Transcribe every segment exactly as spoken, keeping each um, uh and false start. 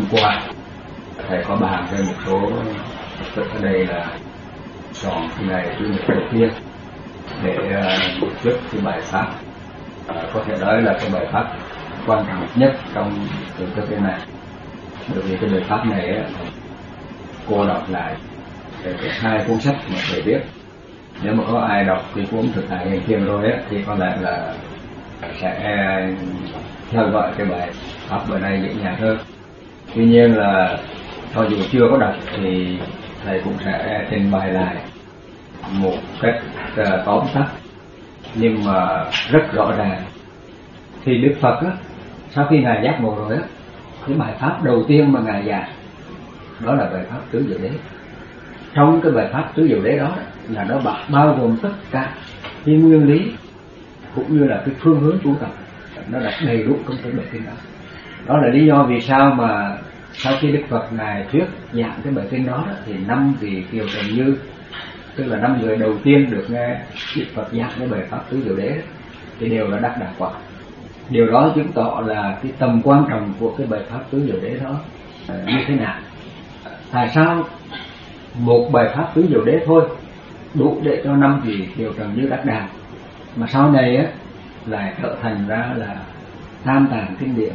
hôm qua thầy có bàn với một số Phật ở đây là chọn cái ngày thứ nhật đầu tiên để uh, trước cái bài pháp, uh, có thể nói là cái bài pháp quan trọng nhất trong cái cơ thể này, bởi vì cái bài pháp này á, cô đọc lại cái hai cuốn sách mà thầy viết. Nếu mà có ai đọc cái cuốn Thực tại Hiện Thiền rồi á thì có lẽ là sẽ theo dõi cái bài pháp bữa nay dễ dàng hơn. Tuy nhiên là cho dù chưa có đọc thì thầy cũng sẽ trình bày lại một cách uh, tóm tắt nhưng mà rất rõ ràng. Thì Đức Phật á, sau khi ngài giác ngộ rồi á, cái bài pháp đầu tiên mà ngài dạy đó là bài pháp tứ diệu đế. Trong cái bài pháp tứ diệu đế đó là nó bao gồm tất cả cái nguyên lý cũng như là cái phương hướng tu tập, nó đã đầy đủ trong cái bài kinh đó. Đó là lý do vì sao mà sau khi Đức Phật ngài thuyết giảng cái bài kinh đó, đó thì năm vị Kiều Trần Như, tức là năm người đầu tiên được nghe Đức Phật giảng cái bài pháp tứ diệu đế thì đều là đắc đạo quả. Điều đó chứng tỏ là cái tầm quan trọng của cái bài pháp tứ diệu đế đó như thế nào. Tại sao một bài pháp tứ diệu đế thôi đủ để cho năm vị Kiều Trần Như đắc đạo, mà sau này á lại trở thành ra là tam tạng kinh điển.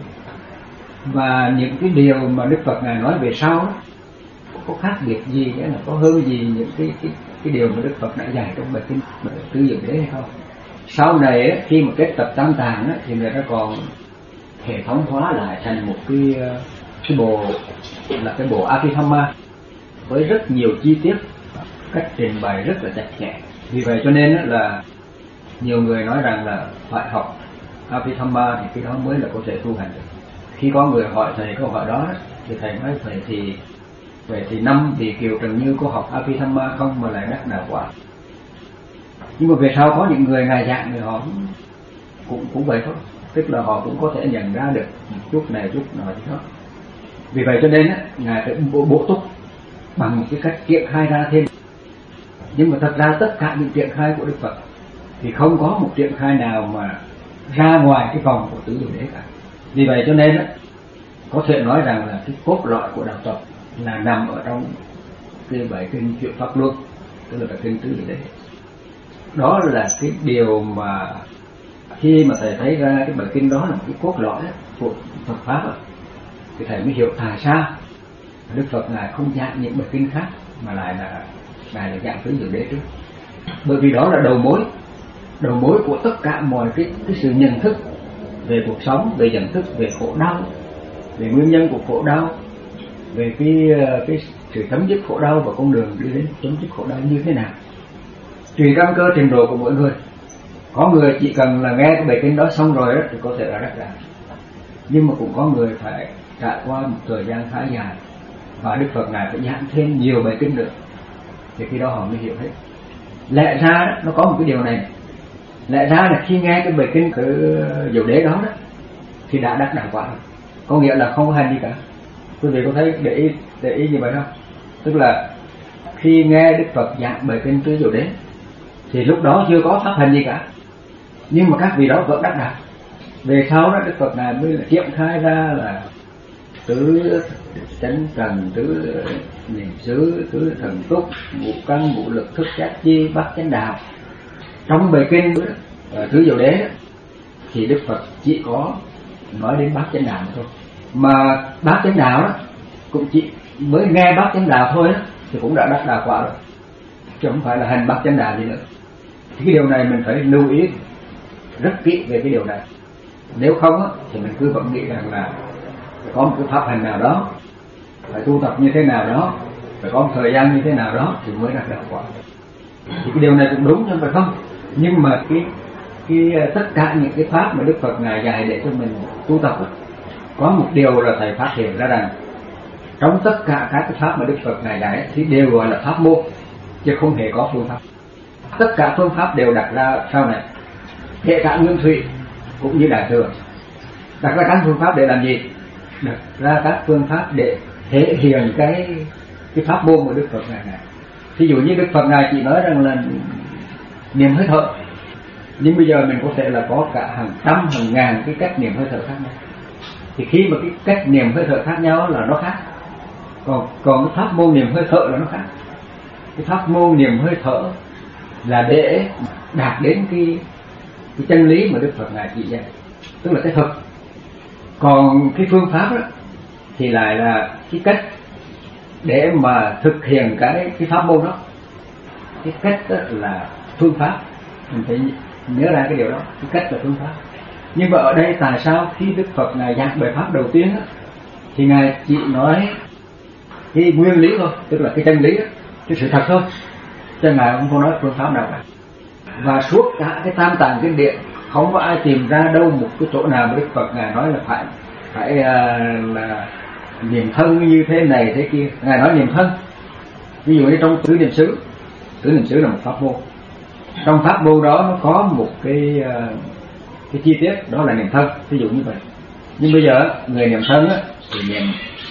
Và những cái điều mà Đức Phật ngài nói về sau đó, có khác biệt gì, nghĩa là có hơn gì những cái cái cái điều mà Đức Phật đã dạy trong bài kinh tứ diệu đế hay không? Sau này á, khi mà kết tập tam tạng á, thì người ta còn hệ thống hóa lại thành một cái cái bộ là cái bộ Abhidhamma với rất nhiều chi tiết, cách trình bày rất là chặt chẽ. Vì vậy cho nên á, là nhiều người nói rằng là phải học Abhidhamma thì cái đó mới là có thể tu hành được. Khi có người hỏi thầy câu hỏi đó thì thầy nói thầy thì vậy thì năm vị Kiều Trần Như có học Abhidhamma không mà lại đắc đạo quả? Nhưng mà về sau có những người ngài dạng thì họ cũng cũng vậy thôi, tức là họ cũng có thể nhận ra được một chút này chút nọ gì đó. Vì vậy cho nên á, ngài phải bổ, bổ túc bằng một cái cách triển khai ra thêm. Nhưng mà thật ra tất cả những triển khai của Đức Phật thì không có một triển khai nào mà ra ngoài cái vòng của tứ diệu đế cả. Vì vậy cho nên á, có thể nói rằng là cái cốt lõi của đạo Phật là nằm ở trong cái bài kinh Chuyển Pháp Luân, tức là bài kinh tứ diệu đế. Đó là cái điều mà khi mà thầy thấy ra cái bài kinh đó là một cái cốt lõi của Phật pháp rồi, thì thầy mới hiểu tại sao Đức Phật ngài không giảng những bài kinh khác mà lại là ngài là giảng tứ diệu đế trước. Bởi vì đó là đầu mối, đầu mối của tất cả mọi cái cái sự nhận thức về cuộc sống, về nhận thức về khổ đau, về nguyên nhân của khổ đau, về cái cái sự chấm dứt khổ đau và con đường đi đến chấm dứt khổ đau như thế nào. Tùy căn cơ trình độ của mỗi người. Có người chỉ cần là nghe cái bài kinh đó xong rồi đó, thì có thể là đắc đạo. Nhưng mà cũng có người phải trải qua một thời gian khá dài và Đức Phật ngài phải giảng thêm nhiều bài kinh nữa thì khi đó họ mới hiểu hết. Lẽ ra đó, nó có một cái điều này, lẽ ra là khi nghe cái bài kinh tứ diệu đế đó, đó thì đã đắc đạo quả rồi, có nghĩa là không có hành gì cả. Quý vị có thấy để ý, để ý như vậy không? Tức là khi nghe Đức Phật giảng bài kinh tứ diệu đế thì lúc đó chưa có pháp hành gì cả, nhưng mà các vị đó vẫn đắc đạo. Về sau đó Đức Phật ngài mới là triển khai ra là tứ chánh trần, tứ niệm xứ, tứ thần túc, ngũ căn, ngũ lực, thức giác chi, bát chánh đạo. Trong bài kinh tứ diệu đế thì Đức Phật chỉ có nói đến bát chánh đạo thôi, mà bát chánh đạo đó cũng chỉ mới nghe bát chánh đạo thôi đó, thì cũng đã đắc đạo quả rồi, chứ không phải là hành bát chánh đạo gì nữa. Thì cái điều này mình phải lưu ý rất kỹ về cái điều này. Nếu không á, thì mình cứ vẫn nghĩ rằng là phải có một cái pháp hành nào đó, phải tu tập như thế nào đó, phải có một thời gian như thế nào đó thì mới đạt đạo quả. Thì cái điều này cũng đúng nhưng phải không? Nhưng mà cái cái tất cả những cái pháp mà Đức Phật ngài dạy để cho mình tu tập á, có một điều là thầy phát hiện ra rằng trong tất cả các cái pháp mà Đức Phật ngài dạy thì đều gọi là pháp môn, chứ không hề có phương pháp. Tất cả phương pháp đều đặt ra sau này, kể cả Nguyên Thủy cũng như Đại Thừa, đặt ra các phương pháp để làm gì? Đặt ra các phương pháp để thể hiện cái cái pháp môn của Đức Phật ngài này. Ví dụ như Đức Phật ngài chỉ nói rằng là niệm hơi thở, nhưng bây giờ mình có thể là có cả hàng trăm hàng ngàn cái cách niệm hơi thở khác nhau. thì khi mà cái cách niệm hơi thở khác nhau là nó khác. Còn còn cái pháp môn niệm hơi thở là nó khác. Cái pháp môn niệm hơi thở là để đạt đến cái cái chân lý mà Đức Phật ngài chỉ dạy, tức là cái thực. Còn cái phương pháp đó thì lại là cái cách để mà thực hiện cái cái pháp môn đó. Cái cách đó là phương pháp, mình phải nhớ ra cái điều đó. Cái cách là phương pháp. Nhưng mà ở đây tại sao khi Đức Phật ngài giảng bài pháp đầu tiên đó, thì ngài chỉ nói cái nguyên lý thôi, tức là cái chân lý đó, cái sự thật thôi, cho ngài không có nói phương pháp nào cả. Và suốt cả cái tam tạng kinh điển không có ai tìm ra đâu một cái chỗ nào mà Đức Phật ngài nói là phải phải uh, là niệm thân như thế này thế kia. Ngài nói niệm thân, ví dụ như trong tứ niệm xứ, tứ niệm xứ là một pháp môn. Trong pháp môn đó nó có một cái uh, cái chi tiết đó là niệm thân, ví dụ như vậy. Nhưng bây giờ người niệm thân á, thì niệm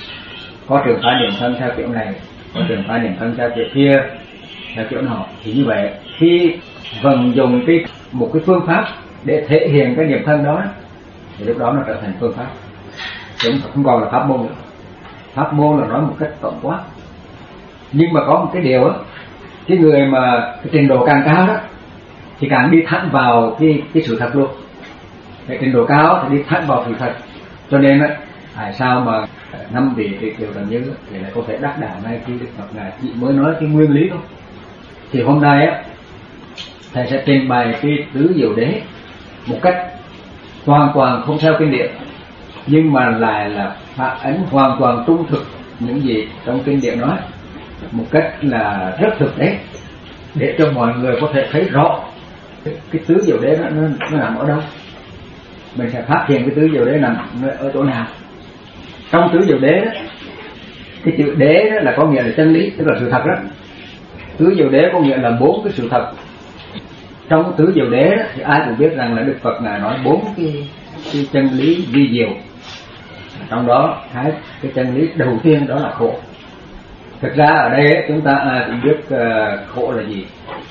có trường phái niệm thân theo kiểu này, có trường phái niệm thân theo kiểu kia, theo kiểu nọ. Thì như vậy khi vận dụng cái một cái phương pháp để thể hiện cái niệm thân đó, thì lúc đó nó trở thành phương pháp, chứ không còn là pháp môn nữa. Pháp môn là nói một cách tổng quát. Nhưng mà có một cái điều á, cái người mà cái trình độ càng cao đó thì càng đi thẳng vào cái cái sự thật luôn. Cái trình độ cao thì đi thẳng vào sự thật. Cho nên á, tại sao mà năm vị tuyệt diệu tầng như thì lại có thể đắc đạo ngay khi Đức Phật ngài chỉ mới nói cái nguyên lý thôi. Thì hôm nay á, thầy sẽ trình bày cái tứ diệu đế một cách hoàn toàn không theo kinh điển, nhưng mà lại là phản ánh hoàn toàn trung thực những gì trong kinh điển nói, một cách là rất thực tế, để cho mọi người có thể thấy rõ cái, cái tứ diệu đế nó, nó, nó nằm ở đâu. Mình sẽ phát hiện cái tứ diệu đế nằm ở chỗ nào. Trong tứ diệu đế đó, cái chữ đế đó là có nghĩa là chân lý, tức là sự thật đó. Tứ diệu đế có nghĩa là bốn cái sự thật. Trong tứ diệu đế đó, thì ai cũng biết rằng là Đức Phật ngài nói bốn cái, cái chân lý vi diệu. Trong đó cái cái chân lý đầu tiên đó là khổ. Thực ra ở đây ấy, chúng ta ai cũng biết uh, khổ là gì.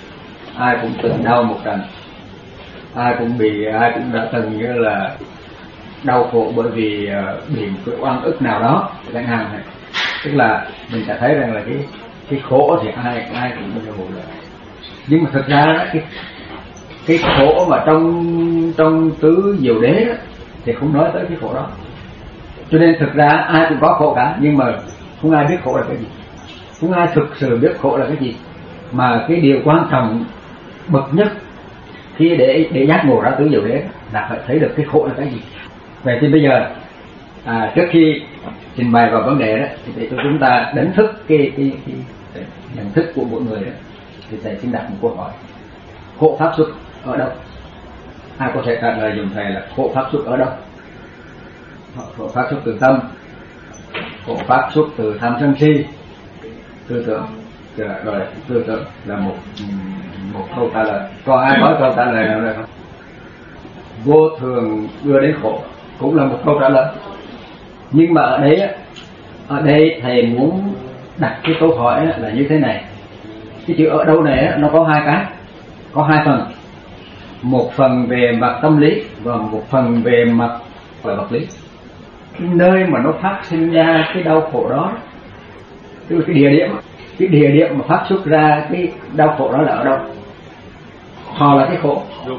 Ai cũng từng đau một trận, ai cũng bị ai cũng đã từng như là đau khổ bởi vì uh, bị một cái oan ức nào đó chẳng hạn này. Tức là mình sẽ thấy rằng là cái cái khổ thì ai ai cũng đều là. Nhưng mà thực ra đó, cái cái khổ mà trong trong tứ diệu đế đó, thì không nói tới cái khổ đó. Cho nên thực ra ai cũng có khổ cả, nhưng mà không ai biết khổ là cái gì, không ai thực sự biết khổ là cái gì. Mà cái điều quan trọng bậc nhất khi để để giác ngộ ra tứ diệu đế là phải thấy được cái khổ là cái gì. Vậy thì bây giờ à, trước khi trình bày vào vấn đề đó thì để cho chúng ta đánh thức cái cái, cái, cái nhận thức của mỗi người đó, thì thầy xin đặt một câu hỏi: khổ pháp xuất ở đâu? Ai có thể trả lời dùm thầy là khổ pháp xuất ở đâu? Khổ pháp xuất từ tâm, khổ pháp xuất từ tham sân si, tư tưởng. Rồi tư tưởng là một một câu trả lời. Còn ai có câu trả lời nào đây không? Vô thường đưa đến khổ cũng là một câu trả lời. Nhưng mà ở đây ở đây thầy muốn đặt cái câu hỏi là như thế này: cái chữ ở đâu này nó có hai cái, có hai phần, một phần về mặt tâm lý và một phần về mặt vật lý. Cái nơi mà nó phát sinh ra cái đau khổ đó, tức là cái địa điểm, cái địa điểm mà phát xuất ra cái đau khổ đó là ở đâu? Họ là cái khổ.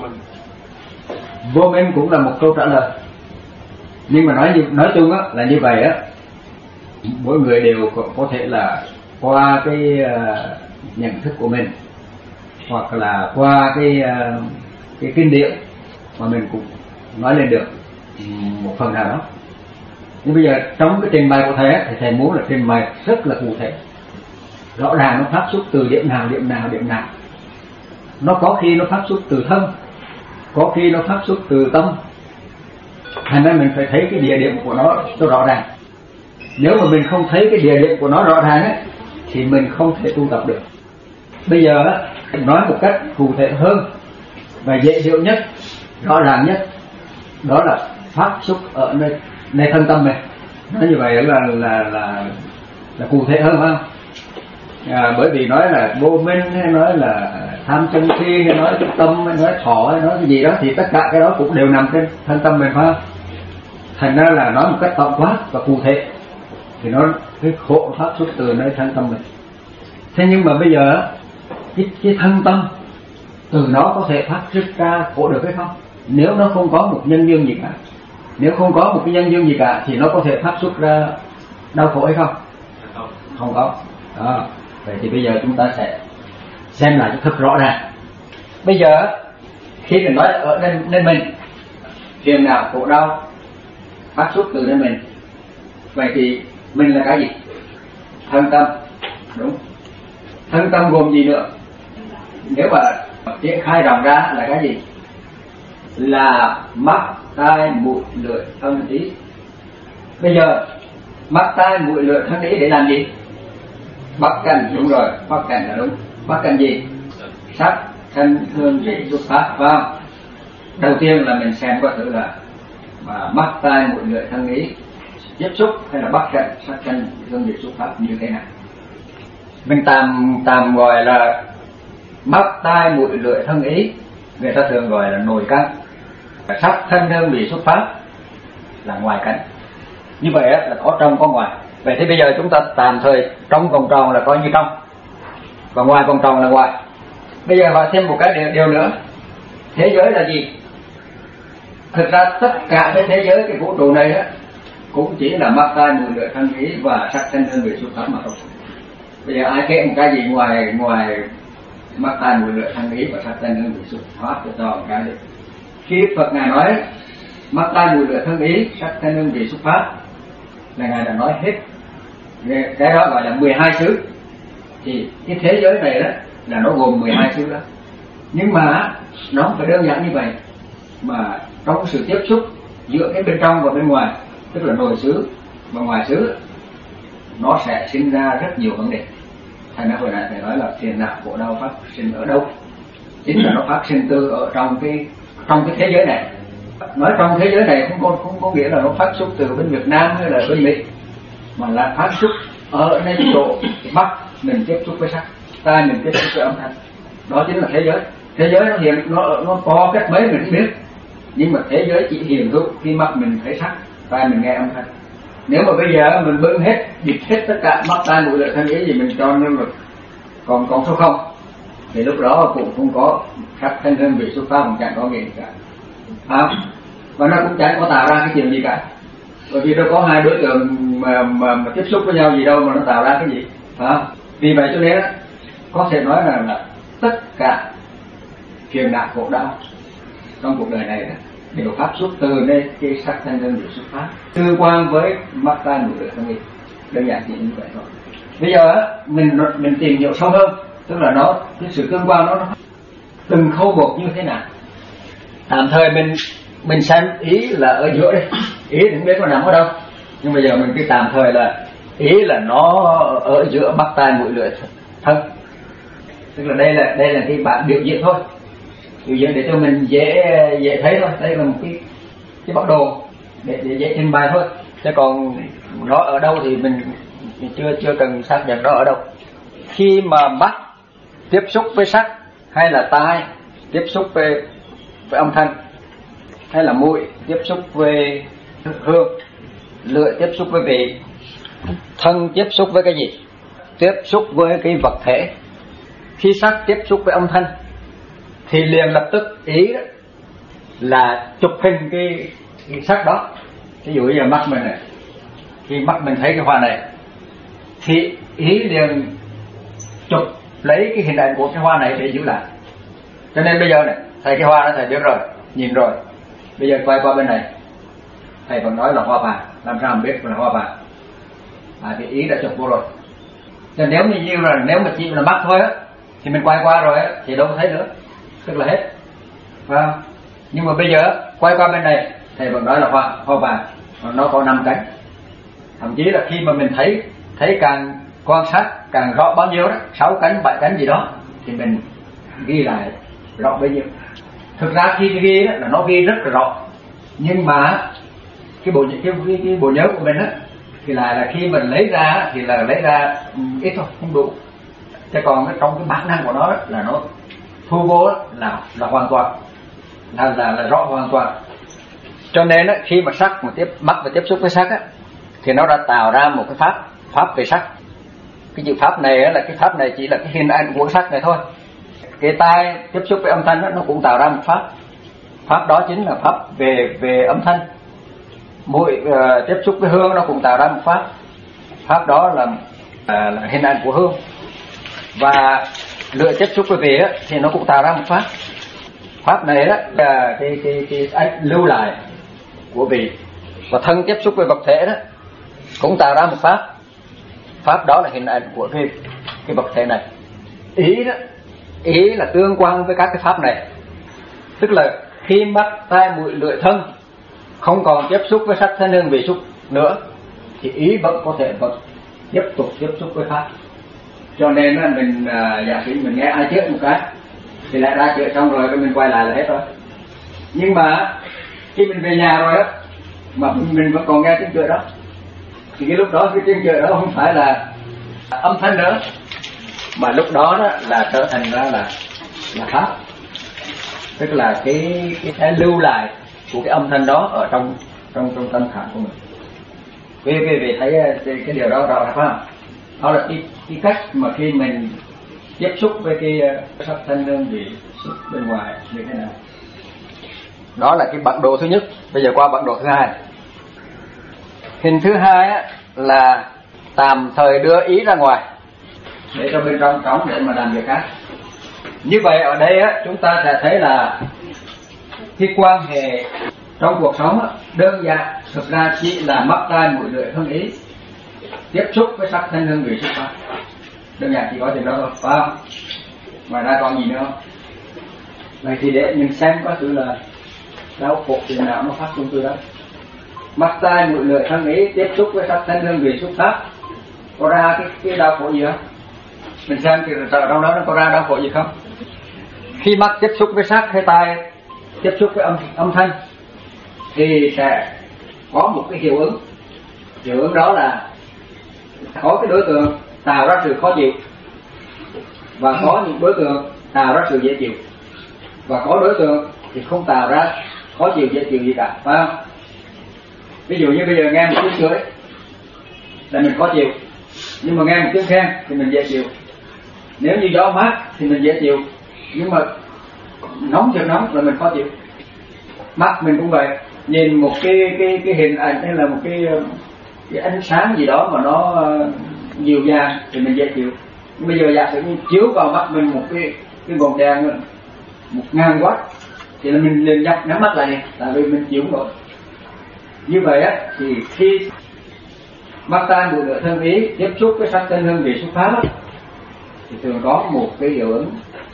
Vô minh cũng là một câu trả lời. Nhưng mà nói nói chung á là như vậy á, mỗi người đều có, có thể là qua cái uh, nhận thức của mình, hoặc là qua cái uh, cái kinh điển mà mình cũng nói lên được một phần nào đó. Nhưng bây giờ trong cái trình bày của thầy thì thầy muốn là trình bày rất là cụ thể, rõ ràng nó phát xuất từ điểm nào điểm nào điểm nào. Nó có khi nó phát xuất từ thân, có khi nó phát xuất từ tâm. Thành ra mình phải thấy cái địa điểm của nó cho rõ ràng. Nếu mà mình không thấy cái địa điểm của nó rõ ràng ấy, thì mình không thể tu tập được. Bây giờ nói một cách cụ thể hơn và dễ hiểu nhất, rõ ràng nhất, đó là phát xuất ở nơi, nơi thân tâm này. Nói như vậy là là là, là cụ thể hơn không? À, bởi vì nói là vô minh hay nói là tham sân si hay nói cái tâm hay nói thọ hay nói cái gì đó thì tất cả cái đó cũng đều nằm trên thân tâm mình, phải không? Thành ra là nói một cách tổng quát và cụ thể thì nó cái khổ phát xuất từ nơi thân tâm mình. Thế nhưng mà bây giờ cái, cái thân tâm từ nó có thể phát xuất ra khổ được hay không? Nếu nó không có một nhân duyên gì cả, nếu không có một cái nhân duyên gì cả thì nó có thể phát xuất ra đau khổ hay không? Không, không có. Đó. Vậy thì bây giờ chúng ta sẽ xem lại cho thật rõ ràng. Bây giờ khi mình nói ở nên, nên mình phiền não khổ đau phát xuất từ nên mình, vậy thì mình là cái gì? Thân tâm, đúng. Thân tâm gồm gì nữa? Nếu mà triển khai rộng ra là cái gì? Là mắt, tai, mũi, lưỡi, thân, ý. Bây giờ mắt, tai, mũi, lưỡi, thân, ý để làm gì? Bắt cảnh, đúng rồi, bắt cảnh là đúng. Bắt cảnh gì? Sắc, thanh, hương, vị, xúc pháp, phải không? Đầu tiên là mình xem qua thử là mà mắt, tai, mũi, lưỡi, thân, ý tiếp xúc hay là bắt cảnh, sắc, thanh, hương, vị, xúc pháp như thế nào? Mình tạm tạm gọi là mắt, tai, mũi, lưỡi, thân, ý, người ta thường gọi là nội căn. Sắc, thanh, hương, vị, xúc pháp là ngoài căn. Như vậy là có trong có ngoài. Vậy thì bây giờ chúng ta tạm thời trong vòng tròn là coi như trong, và ngoài vòng tròn là ngoài. Bây giờ họ thêm một cái điều, điều nữa. Thế giới là gì? Thực ra tất cả cái thế giới, cái vũ trụ này á, cũng chỉ là mắt, tai, mũi, lưỡi, thân, ý và sắc, thanh, hương, vị, xúc pháp mà thôi. Bây giờ ai kể một cái gì ngoài ngoài mắt, tai, mũi, lưỡi, thân, ý và sắc, thanh, hương, vị, xúc pháp cho cho cái này. Khi Phật Ngài nói mắt, tai, mũi, lưỡi, thân, ý, sắc, thanh, hương, vị, xúc pháp là Ngài đã nói hết. Cái đó gọi là mười hai xứ. Thì cái thế giới này đó là nó gồm mười hai xứ đó. Nhưng mà nó không phải đơn giản như vậy, mà trong sự tiếp xúc giữa cái bên trong và bên ngoài, tức là nội xứ và ngoài xứ, nó sẽ sinh ra rất nhiều vấn đề. Thành ra hồi nãy thầy nói là phiền não khổ đau phát sinh ở đâu? Chính là nó phát sinh từ ở trong cái trong cái thế giới này. Nói trong thế giới này không có không có nghĩa là nó phát xuất từ bên Việt Nam hay là bên Mỹ, mà là phát xuất ở nơi chỗ mắt mình tiếp xúc với sắc, tai mình tiếp xúc với âm thanh. Đó chính là thế giới. Thế giới nó hiện nó nó có cách mấy mình không biết, nhưng mà thế giới chỉ hiện hữu khi mắt mình thấy sắc, tai mình nghe âm thanh. Nếu mà bây giờ mình bưng hết, bịt hết tất cả mắt, tai, mũi, lưỡi, thân, ý gì mình cho nên là còn còn số không, thì lúc đó cũng không có sắc, thanh, hương, vị, xúc pháp, cũng chẳng có gì cả. À, và nó cũng chẳng có tạo ra cái chuyện gì cả, bởi vì đâu có hai đối tượng mà, mà, mà tiếp xúc với nhau gì đâu mà nó tạo ra cái gì. À, vì vậy cho nên có thể nói rằng là, là tất cả phiền não khổ đau trong cuộc đời này đó, đều phát xuất từ nơi cái sắc, thanh, hương, vị, xúc pháp, tương quan với mắt, tai, mũi, lưỡi, thân, ý. Đơn giản chỉ như vậy thôi. Bây giờ mình mình tìm hiểu sâu hơn, tức là nó cái sự tương quan nó, nó từng khâu một như thế nào. Tạm thời mình mình xem ý là ở giữa đây, ý thì không biết nó nằm ở đâu, nhưng bây giờ mình cứ tạm thời là ý là nó ở giữa mắt, tai, mũi, lưỡi, thân. Tức là đây là đây là cái bản biểu diễn thôi, biểu diễn để cho mình dễ dễ thấy thôi. Đây là một cái cái bản đồ để, để dễ trình bày thôi, chứ còn nó ở đâu thì mình, mình chưa chưa cần xác nhận nó ở đâu. Khi mà mắt tiếp xúc với sắc, hay là tai tiếp xúc với với âm thanh, hay là mũi tiếp xúc với hương, lưỡi tiếp xúc với vị, thân tiếp xúc với cái gì? Tiếp xúc với cái vật thể. Khi sắc tiếp xúc với âm thanh thì liền lập tức ý đó là chụp hình cái, cái sắc đó. Ví dụ như là mắt mình này, khi mắt mình thấy cái hoa này thì ý liền chụp lấy cái hình ảnh của cái hoa này để giữ lại. Cho nên bây giờ này, thầy cái hoa đó thầy biết rồi, nhìn rồi. Bây giờ quay qua bên này, thầy còn nói là hoa vàng, làm sao mà biết là hoa vàng? À, thì ý đã chụp vô rồi. Cho nếu như như là nếu mà chỉ là mắt thôi á, thì mình quay qua rồi á, thì đâu có thấy nữa, tức là hết, phải không? Nhưng mà bây giờ quay qua bên này, thầy vẫn nói là hoa hoa vàng, nó có năm cánh. Thậm chí là khi mà mình thấy thấy càng quan sát càng rõ bao nhiêu đó, sáu cánh, bảy cánh gì đó, thì mình ghi lại rõ bấy nhiêu. Thực ra khi ghi đó, là nó ghi rất là rõ, nhưng mà cái bộ cái, cái, cái bộ nhớ của mình á thì là là khi mình lấy ra thì là lấy ra ít thôi, không đủ. Chứ còn trong cái bản năng của nó đó, là nó thu vô đó, là là hoàn toàn, là là là rõ hoàn toàn. Cho nên á, khi mà sắc mà tiếp mắt và tiếp xúc với sắc á, thì nó đã tạo ra một cái pháp pháp về sắc. Cái chữ pháp này á, là cái pháp này chỉ là cái hình ảnh của sắc này thôi. Cái tai tiếp xúc với âm thanh đó, nó cũng tạo ra một pháp. Pháp đó chính là pháp về về âm thanh. Mũi uh, tiếp xúc với hương nó cũng tạo ra một pháp. Pháp đó là uh, là hình ảnh của hương. Và lưỡi tiếp xúc với vị á, thì nó cũng tạo ra một pháp. Pháp này đó là cái cái cái ánh lưu lại của vị. Và thân tiếp xúc với vật thể đó cũng tạo ra một pháp. Pháp đó là hình ảnh của cái cái vật thể này. Ý đó, ý là tương quan với các cái pháp này. Tức là khi mắt, tai, mũi, lưỡi, thân không còn tiếp xúc với sắc thanh hương vị xúc nữa, thì ý vẫn có thể vẫn tiếp tục tiếp xúc với pháp. Cho nên là mình uh, giả sử mình nghe ai chết một cái thì lại ra chữa xong rồi mình quay lại là hết rồi. Nhưng mà khi mình về nhà rồi á, mà mình vẫn còn nghe tiếng chữa đó, thì cái lúc đó cái tiếng chữa đó không phải là âm thanh nữa, mà lúc đó, đó là trở thành ra là là pháp. Tức là cái cái, cái lưu lại của cái âm thanh đó ở trong trong trong tâm khảm của mình. Quý vị vị thấy cái, cái điều đó rõ ràng phải không? Đó là cái, cái cách mà khi mình tiếp xúc với cái sắc thanh hương vị xúc bên ngoài như thế nào. Đó là cái bản đồ thứ nhất. Bây giờ qua bản đồ thứ hai. Hình thứ hai á, là tạm thời đưa ý ra ngoài để cho bên trong trống để mà làm việc khác. Như vậy ở đây á, chúng ta sẽ thấy là cái quan hệ trong cuộc sống á, đơn giản thực ra chỉ là mắt, tai, mũi, lưỡi, thân, ý tiếp xúc với sắc thanh hương vị xúc pháp. Đơn giản chỉ có chuyện đó thôi, phải không? Ngoài ra còn gì nữa không? Vậy thì để mình xem có sự là đau khổ thì nào nó phát sinh từ đó. Mắt, tai, mũi, lưỡi, thân, ý tiếp xúc với sắc thanh hương vị xúc pháp, có ra cái, cái đau khổ gì không? Mình xem thì trong đó nó có ra đau khổ gì không? Khi mắt tiếp xúc với sắc hay tai tiếp xúc với âm, âm thanh thì sẽ có một cái hiệu ứng. Hiệu ứng đó là có cái đối tượng tạo ra sự khó chịu, và có những đối tượng tạo ra sự dễ chịu, và có đối tượng thì không tạo ra khó chịu dễ chịu gì cả, phải không? Ví dụ như bây giờ nghe một tiếng chửi là mình khó chịu, nhưng mà nghe một tiếng khen thì mình dễ chịu. Nếu như gió mát thì mình dễ chịu, nhưng mà nóng chừng nóng là mình khó chịu. Mắt mình cũng vậy, nhìn một cái cái cái hình ảnh hay là một cái cái ánh sáng gì đó mà nó dịu dàng thì mình dễ chịu. Nhưng bây giờ giả sử như chiếu vào mắt mình một cái cái vòng đèn một ngàn watt thì là mình liền nhắm nhắm mắt lại này, tại vì mình chịu không nổi. Như vậy á, thì khi mắt, tai, mũi, lưỡi, thân, ý tiếp xúc với sắc thanh hương vị xúc pháp á, thì thường có một cái hiệu ứng,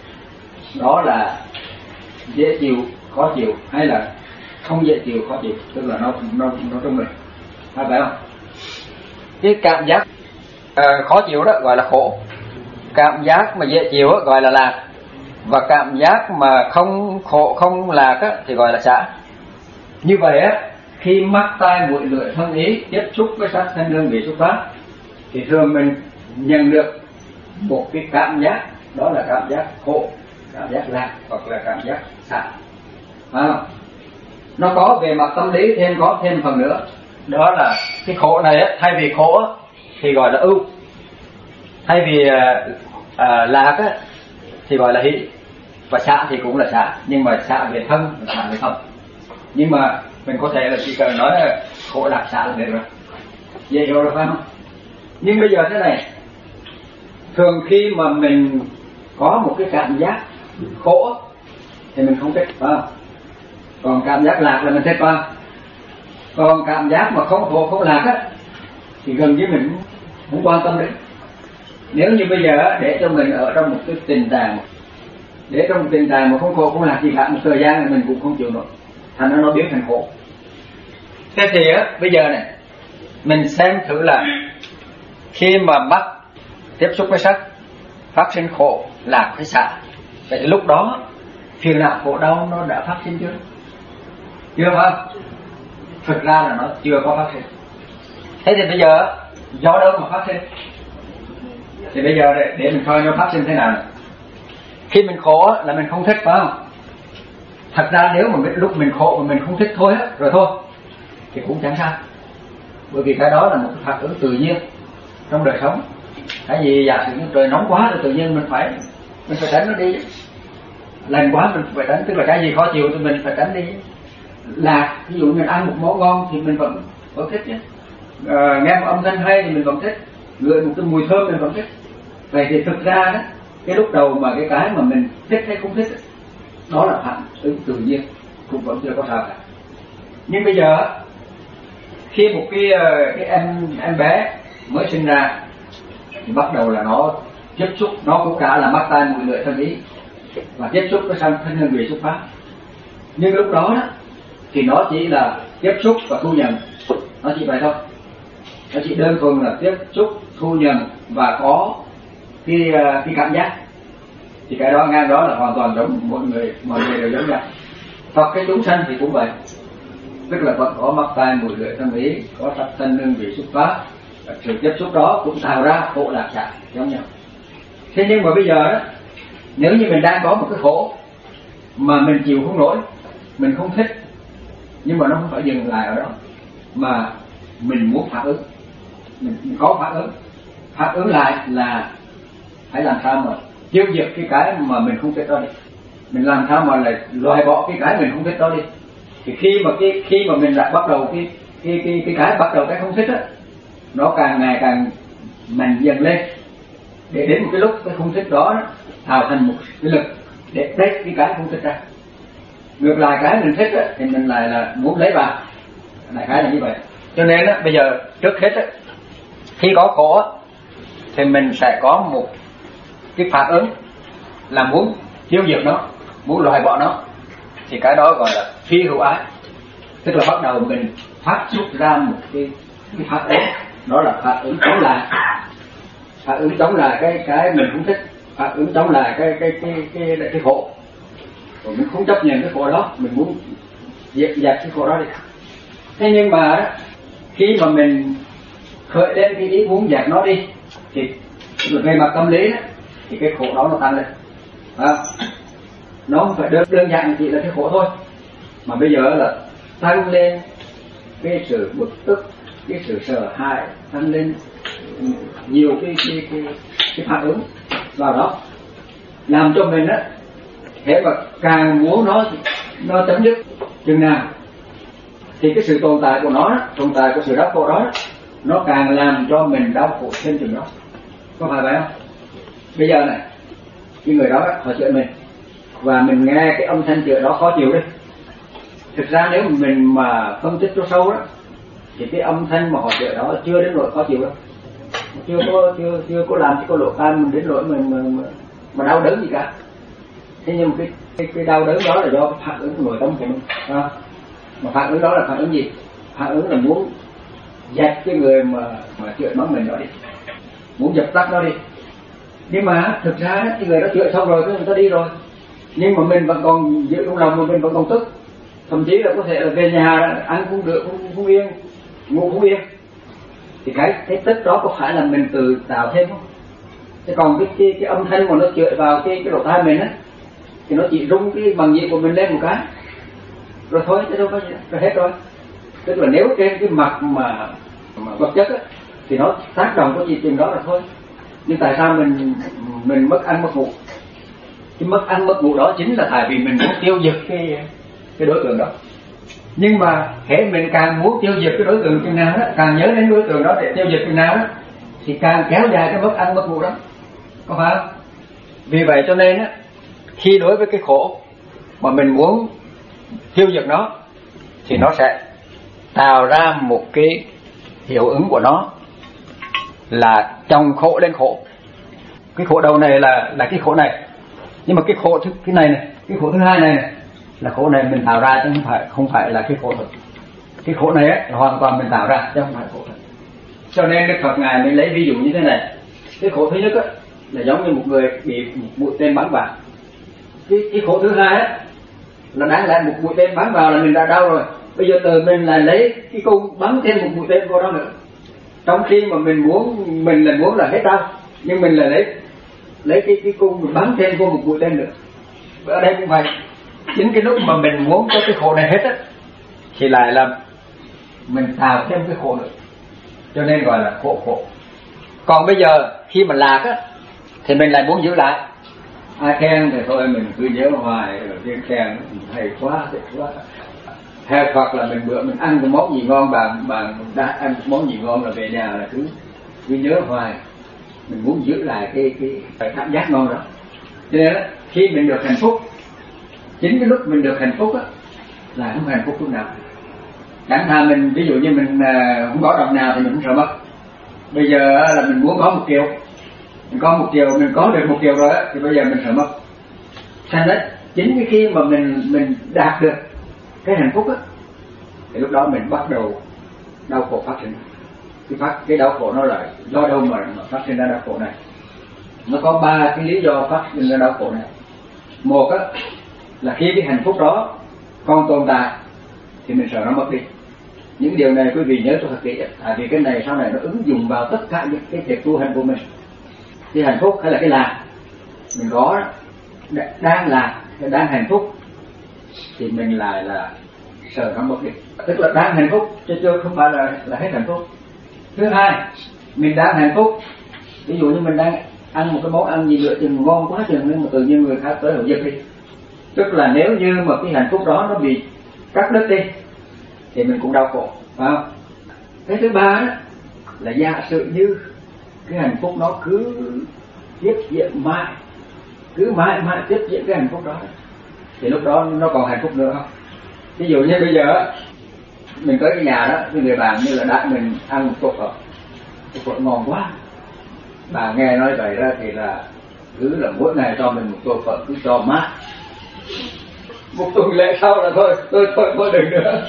đó là dễ chịu, khó chịu, hay là không dễ chịu, khó chịu, tức là nó nó nó trung bình, phải phải không? Cái cảm giác uh, khó chịu đó gọi là khổ, cảm giác mà dễ chịu đó gọi là lạc, và cảm giác mà không khổ không lạc á, thì gọi là xả. Như vậy á, khi mắt, tai, mũi, lưỡi, thân, ý tiếp xúc với sắc thanh hương vị xúc pháp thì thường mình nhận được một cái cảm giác, đó là cảm giác khổ, cảm giác lạc, hoặc là cảm giác xả. À, nó có về mặt tâm lý thêm có thêm phần nữa, đó là cái khổ này á, thay vì khổ á, thì gọi là ưu, thay vì à, à, lạc á, thì gọi là hỷ, và xả thì cũng là xả, nhưng mà xả về thân, xả về tâm. Nhưng mà mình có thể là chỉ cần nói là khổ lạc xả là được rồi, dễ hiểu rồi phải không? Nhưng bây giờ thế này, thường khi mà mình có một cái cảm giác khổ thì mình không thích, phải không? Còn cảm giác lạc là mình thích, phải không? Còn cảm giác mà không khổ không lạc á thì gần như mình không quan tâm đến. Nếu như bây giờ để cho mình ở trong một cái tình trạng, để trong một tình trạng mà không khổ không lạc gì cả một thời gian thì mình cũng không chịu nổi, thành ra nó biến thành khổ. Thế thì á, bây giờ này mình xem thử là khi mà mắt tiếp xúc với sắc phát sinh khổ, lạc hay xả, vậy lúc đó phiền não khổ đau nó đã phát sinh chưa? Chưa phải không? Thực ra là nó chưa có phát sinh. Thế thì bây giờ do đâu mà phát sinh? Thì bây giờ để, để mình coi nó phát sinh thế nào này. Khi mình khổ là mình không thích, phải không? Thật ra nếu mà lúc mình khổ mà mình không thích thôi á, rồi thôi thì cũng chẳng sao, bởi vì cái đó là một cái phản ứng tự nhiên trong đời sống. Cái gì giả sử như trời nóng quá thì tự nhiên mình phải mình phải tránh nó đi, lạnh quá mình phải tránh, tức là cái gì khó chịu thì mình phải tránh đi. Là ví dụ mình ăn một món ngon thì mình vẫn vẫn thích chứ, à, nghe một âm thanh hay thì mình vẫn thích, ngửi một cái mùi thơm mình vẫn thích. Vậy thì thực ra đó, cái lúc đầu mà cái cái mà mình thích hay không thích đó là phản ứng tự nhiên, cũng vẫn chưa có sao cả. Nhưng bây giờ khi một cái cái em em bé mới sinh ra thì bắt đầu là nó tiếp xúc, nó cũng cả là mắt tai mũi lưỡi thân ý và tiếp xúc với thân thân hương vị xúc pháp. Nhưng lúc đó đó thì nó chỉ là tiếp xúc và thu nhận, nó chỉ vậy thôi, nó chỉ đơn thuần là tiếp xúc, thu nhận và có cái cái cảm giác. Thì cái đó ngang đó là hoàn toàn giống mọi người, mọi người đều giống nhau. Hoặc cái chúng sanh thì cũng vậy, tức là vẫn có mắt tai mũi lưỡi thân ý, có thân hương vị xúc pháp, sự tiếp xúc đó cũng tạo ra khổ lạc chạm giống nhau. Thế nhưng mà bây giờ đó, nếu như mình đang có một cái khổ mà mình chịu không nổi, mình không thích, nhưng mà nó không phải dừng lại ở đó, mà mình muốn phản ứng, mình có phản ứng, phản ứng lại là phải làm sao mà tiêu diệt cái cái mà mình không thích đó đi, mình làm sao mà lại loại bỏ cái cái mình không thích đó đi. Thì khi mà cái khi mà mình đã bắt đầu cái cái cái cái cái bắt đầu cái không thích á, nó càng ngày càng mạnh dần lên, để đến một cái lúc cái không thích đó, đó tạo thành một cái lực để tách cái cái không thích ra. Ngược lại cái mình thích á, thì mình lại là muốn lấy vào, đại khái là như vậy. Cho nên á, bây giờ trước hết á, khi có khổ á, thì mình sẽ có một cái phản ứng là muốn tiêu diệt nó, muốn loại bỏ nó, thì cái đó gọi là phi hữu ái. Tức là bắt đầu mình phát xuất ra một cái, cái phản ứng, đó là phản ứng chống lại, phản ứng chống lại cái cái mình không thích, phản ứng chống lại cái cái cái cái cái, cái khổ. Rồi mình không chấp nhận cái khổ đó, mình muốn dẹp dẹp cái khổ đó đi. Thế nhưng mà khi mà mình khởi lên cái ý muốn dẹp nó đi, thì về mặt tâm lý đó, thì cái khổ đó nó tăng lên. À, nó không phải đơn, đơn giản chỉ là cái khổ thôi, mà bây giờ là tăng lên cái sự bực tức, cái sự sợ hãi, tăng lên nhiều cái cái cái, cái phản ứng vào đó, làm cho mình á, thế mà càng muốn nó nó chấm dứt chừng nào thì cái sự tồn tại của nó, tồn tại của sự đau khổ đó, nó càng làm cho mình đau khổ thêm chừng đó. Có phải vậy không? Bây giờ này, cái người đó họ chửi mình và mình nghe cái âm thanh chửi đó khó chịu đi. Thực ra nếu mình mà phân tích cho sâu đó, thì cái âm thanh mà họ chửi đó chưa đến nỗi khó chịu đâu, chưa có chưa chưa có làm cho có lỗ tai mình đến nỗi mình mà, mà, mà đau đớn gì cả. Thế nhưng mà cái cái, cái đau đớn đó là do cái phản ứng nội tâm của mình. À, mà phản ứng đó là phản ứng gì? Phản ứng là muốn dẹp cái người mà mà chửi mắng mình đó đi, muốn dập tắt nó đi. Nhưng mà thực ra cái người đó chửi xong rồi cái người ta đi rồi, nhưng mà mình vẫn còn giữ trong lòng, mà mình vẫn còn tức, thậm chí là có thể là về nhà ăn không được, không, không yên, ngủ không yên. Thì cái cái tức đó có phải là mình tự tạo thêm không? Thế còn cái cái, cái âm thanh mà nó chửi vào cái cái lỗ tai mình á, thì nó chỉ rung cái bằng nhĩ của mình lên một cái, rồi thôi, thế đâu có gì, rồi hết rồi. Tức là nếu trên cái mặt mà mà vật chất á, thì nó tác động có gì chừng đó là thôi. Nhưng tại sao mình mình mất ăn mất ngủ? Cái mất ăn mất ngủ đó chính là tại vì mình muốn tiêu diệt cái cái đối tượng đó. Nhưng mà hễ mình càng muốn tiêu diệt cái đối tượng chừng nào đó, càng nhớ đến đối tượng đó để tiêu diệt chừng nào đó, thì càng kéo dài cái mất ăn mất ngủ đó, có phải không? Vì vậy cho nên á, khi đối với cái khổ mà mình muốn tiêu diệt nó, thì nó sẽ tạo ra một cái hiệu ứng của nó là chồng khổ lên khổ. Cái khổ đầu này là là cái khổ này, nhưng mà cái khổ thứ cái này này, cái khổ thứ hai này, này là khổ này mình tạo ra chứ không phải không phải là cái khổ thật. Cái khổ này ấy, là hoàn toàn mình tạo ra chứ không phải khổ thật. Cho nên Đức Phật ngài mới lấy ví dụ như thế này. Cái khổ thứ nhất ấy, là giống như một người bị một mũi tên bắn vào. Cái cái khổ thứ hai ấy, là đáng lẽ một mũi tên bắn vào là mình đã đau rồi, bây giờ từ mình lại lấy cái cung bắn thêm một mũi tên vô đó nữa. Trong khi mà mình muốn mình là muốn là hết đau, nhưng mình là lấy lấy cái cái cung mình bắn thêm vô một mũi tên nữa. Ở đây cũng vậy, chính cái lúc mà mình muốn có cái khổ này hết á thì lại là mình tạo thêm cái khổ nữa, cho nên gọi là khổ khổ. Còn bây giờ khi mà lạc á thì mình lại muốn giữ lại. Ai khen thì thôi mình cứ nhớ hoài, rồi tiếng khen hay quá hay quá. Hay hoặc là mình bữa mình ăn cái món gì ngon, bạn bạn đã ăn cái món gì ngon là về nhà là cứ cứ nhớ hoài, mình muốn giữ lại cái cái, cái cảm giác ngon đó. Cho nên á, khi mình được hạnh phúc, chính cái lúc mình được hạnh phúc á là không hạnh phúc lúc nào. Chẳng hạn mình ví dụ như mình không có đồng nào thì mình cũng sợ mất. Bây giờ là mình muốn có một triệu, mình có một triệu, mình có được một triệu rồi á thì bây giờ mình sợ mất. Thành đấy, chính cái khi mà mình mình đạt được cái hạnh phúc á thì lúc đó mình bắt đầu đau khổ phát sinh. Cái phát cái đau khổ nó là do đâu mà, mà phát sinh ra đau khổ này? Nó có ba cái lý do phát sinh ra đau khổ này. Một á là khi cái hạnh phúc đó còn tồn tại thì mình sợ nó mất đi. Những điều này quý vị nhớ cho thật kỹ, tại vì cái này sau này nó ứng dụng vào tất cả những cái việc tu hành của mình. Cái hạnh phúc hay là cái lạc mình có đang lạc, đang hạnh phúc thì mình lại là sợ nó mất đi, tức là đang hạnh phúc chứ chưa không phải là là hết hạnh phúc. Thứ hai, mình đang hạnh phúc, ví dụ như mình đang ăn một cái món ăn gì nữa thì ngon quá chừng nhưng mà tự nhiên người khác tới họ giật đi, tức là nếu như mà cái hạnh phúc đó nó bị cắt đứt đi thì mình cũng đau khổ, phải không? Cái thứ ba đó là giả sử như cái hạnh phúc nó cứ tiếp diễn mãi, cứ mãi mãi tiếp diễn cái hạnh phúc đó thì lúc đó nó còn hạnh phúc nữa không? Ví dụ như bây giờ mình tới cái nhà đó, cái người bạn như là đã mình ăn một tô phở, tô phở ngon quá, bà nghe nói vậy đó thì là cứ là mỗi ngày cho mình một tô phở, cứ cho mát. Một tuần lễ sau là thôi, tôi thôi thôi đừng nữa.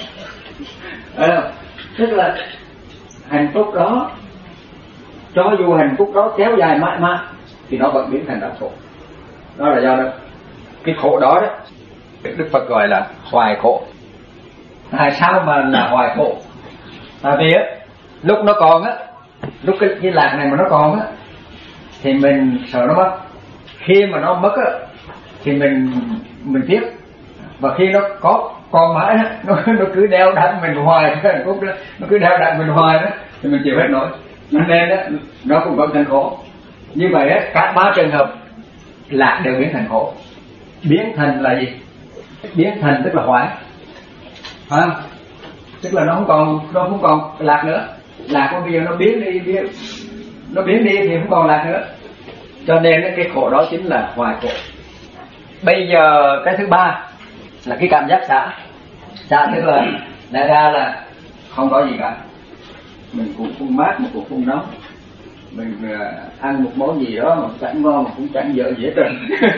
À, tức là hạnh phúc đó, cho dù hạnh phúc đó kéo dài mãi mãi thì nó vẫn biến thành đau khổ. Đó là do đó cái khổ đó đó Đức Phật gọi là hoài khổ. Tại sao mà là hoài khổ? Tại vì á lúc nó còn á, lúc cái, cái lạc này mà nó còn á thì mình sợ nó mất. Khi mà nó mất á thì mình mình tiếc, và khi nó có còn mãi á, nó nó cứ đeo đặng mình hoài cái hạnh phúc đó, nó cứ đeo đặng mình hoài đó thì mình chịu hết nổi. Nên á nó cũng vẫn thành khổ. Như vậy á, cả ba trường hợp lạc đều biến thành khổ. Biến thành là gì? Biến thành tức là hoại, phải không? Tức là nó không còn nó không còn lạc nữa. Lạc có bây giờ nó biến đi, biến, nó biến đi thì không còn lạc nữa. Cho nên cái khổ đó chính là hoại khổ. Bây giờ cái thứ ba là cái cảm giác xả. Xả tức là đại ra là không có gì cả, mình cũng không mát mà cũng không nóng, mình uh, ăn một món gì đó mà chẳng ngon mà cũng chẳng dở gì hết trơn.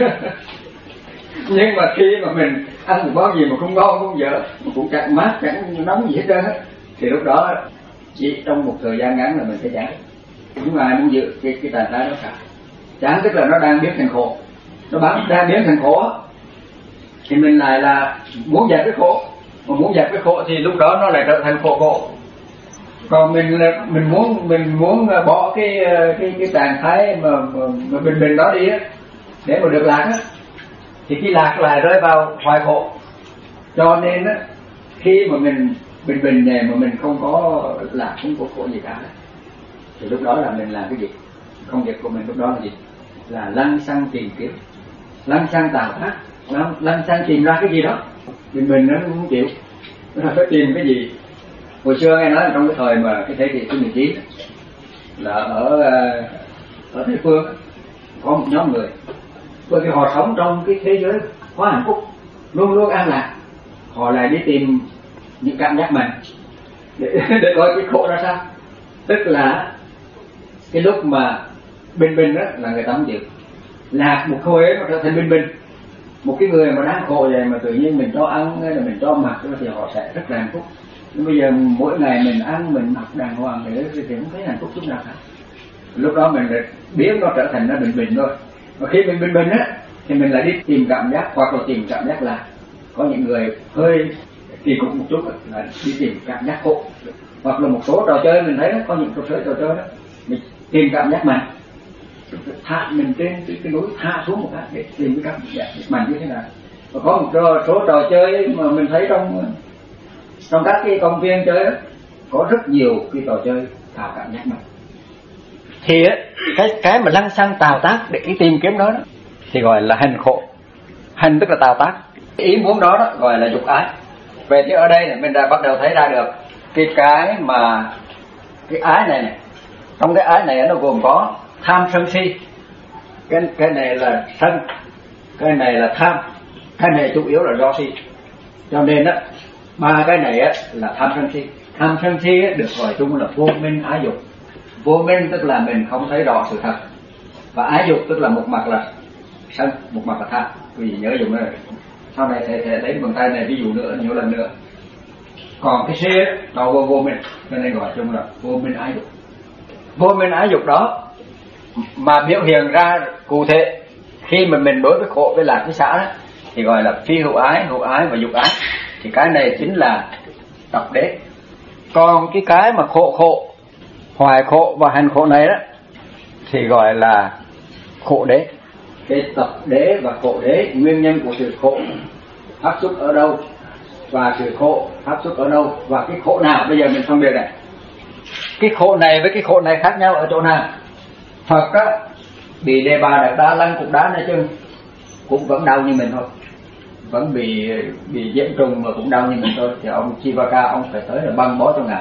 Nhưng mà khi mà mình ăn một món gì mà không ngon không dở mà cũng chẳng mát chẳng nóng gì hết trơn thì lúc đó chỉ trong một thời gian ngắn là mình sẽ chán. Nhưng mà ai muốn giữ cái cái trạng thái đó cả. Chán tức là nó đang biến thành khổ, nó bán đang biến thành khổ thì mình lại là muốn dẹp cái khổ, mà muốn dẹp cái khổ thì lúc đó nó lại trở thành khổ khổ. Còn mình mình muốn mình muốn bỏ cái cái cái trạng thái mà, mà, mà bình bình đó đi á để mà được lạc á thì cái lạc lại rơi vào hoài khổ. Cho nên á khi mà mình bình bình này mà mình không có lạc, không có khổ gì cả thì lúc đó là mình làm cái gì? Công việc của mình lúc đó là gì? Là lăng xăng tìm kiếm, lăng xăng tạo tác, lăng, lăng xăng tìm ra cái gì đó. Bình bình nó không chịu, nó phải tìm cái gì. Hồi xưa nghe nói là trong cái thời mà cái thế kỷ thứ mười chín là ở ở Tây Phương có một nhóm người, bởi vì họ sống trong cái thế giới quá hạnh phúc, luôn luôn an lạc, họ lại đi tìm những cảm giác mạnh để để coi cái khổ ra sao. Tức là cái lúc mà bình bình đó là người ta không chịu, lạc một hồi ấy nó trở thành bình bình. Một cái người mà đang khổ vậy mà tự nhiên mình cho ăn hay là mình cho mặc thì họ sẽ rất là hạnh phúc. Nhưng bây giờ mỗi ngày mình ăn mình mặc đàng hoàng thì thì không thấy hạnh phúc chút nào cả. Lúc đó mình biến nó trở thành nó bình bình thôi. Và khi mình bình bình á thì mình lại đi tìm cảm giác, hoặc là tìm cảm giác là có những người hơi kỳ cục một chút là đi tìm cảm giác khổ. Hoặc là một số trò chơi mình thấy đó, có những trò chơi trò chơi đó mình tìm cảm giác mạnh, thả mình trên cái, cái núi thả xuống một cái để tìm cái cảm giác mạnh như thế nào. Có một số trò chơi mà mình thấy trong trong các cái công viên chơi đó, có rất nhiều cái trò chơi tạo cảm giác mạnh. Thì cái cái mà lăng xăng tạo tác để cái tìm kiếm đó, đó thì gọi là hành khổ. Hành tức là tạo tác, ý muốn đó đó gọi là dục ái. Về thì ở đây này mình đã bắt đầu thấy ra được cái cái mà cái ái này, này trong cái ái này nó gồm có tham sân si. Cái cái này là sân, cái này là tham, cái này chủ yếu là do si. Cho nên á ba cái này á là tham sân si. Tham sân si á, được gọi chung là vô minh ái dục. Vô minh tức là mình không thấy rõ sự thật, và ái dục tức là một mặt là sân, một mặt là tham. Quý vị nhớ dùng này, sau này thầy thầy lấy bằng tay này ví dụ nữa nhiều lần nữa. Còn cái si á nó vô vô minh, cho nên gọi chung là vô minh ái dục. Vô minh ái dục đó mà biểu hiện ra cụ thể khi mà mình đối với khổ với lạc với xã đó thì gọi là phi hữu ái, hữu ái và dục ái. Thì cái này chính là tập đế. Còn cái cái mà khổ khổ, hoài khổ và hành khổ này đó thì gọi là khổ đế. Cái tập đế và khổ đế, nguyên nhân của sự khổ phát xuất ở đâu và sự khổ phát xuất ở đâu, và cái khổ nào bây giờ mình phân biệt này. Cái khổ này với cái khổ này khác nhau ở chỗ nào? Phật á bị đề bà đặt đá lăn cục đá này chứ cũng vẫn đau như mình thôi, vẫn bị bị nhiễm trùng mà cũng đau như mình thôi, thì ông Chivaka ông phải tới là băng bó cho ngài.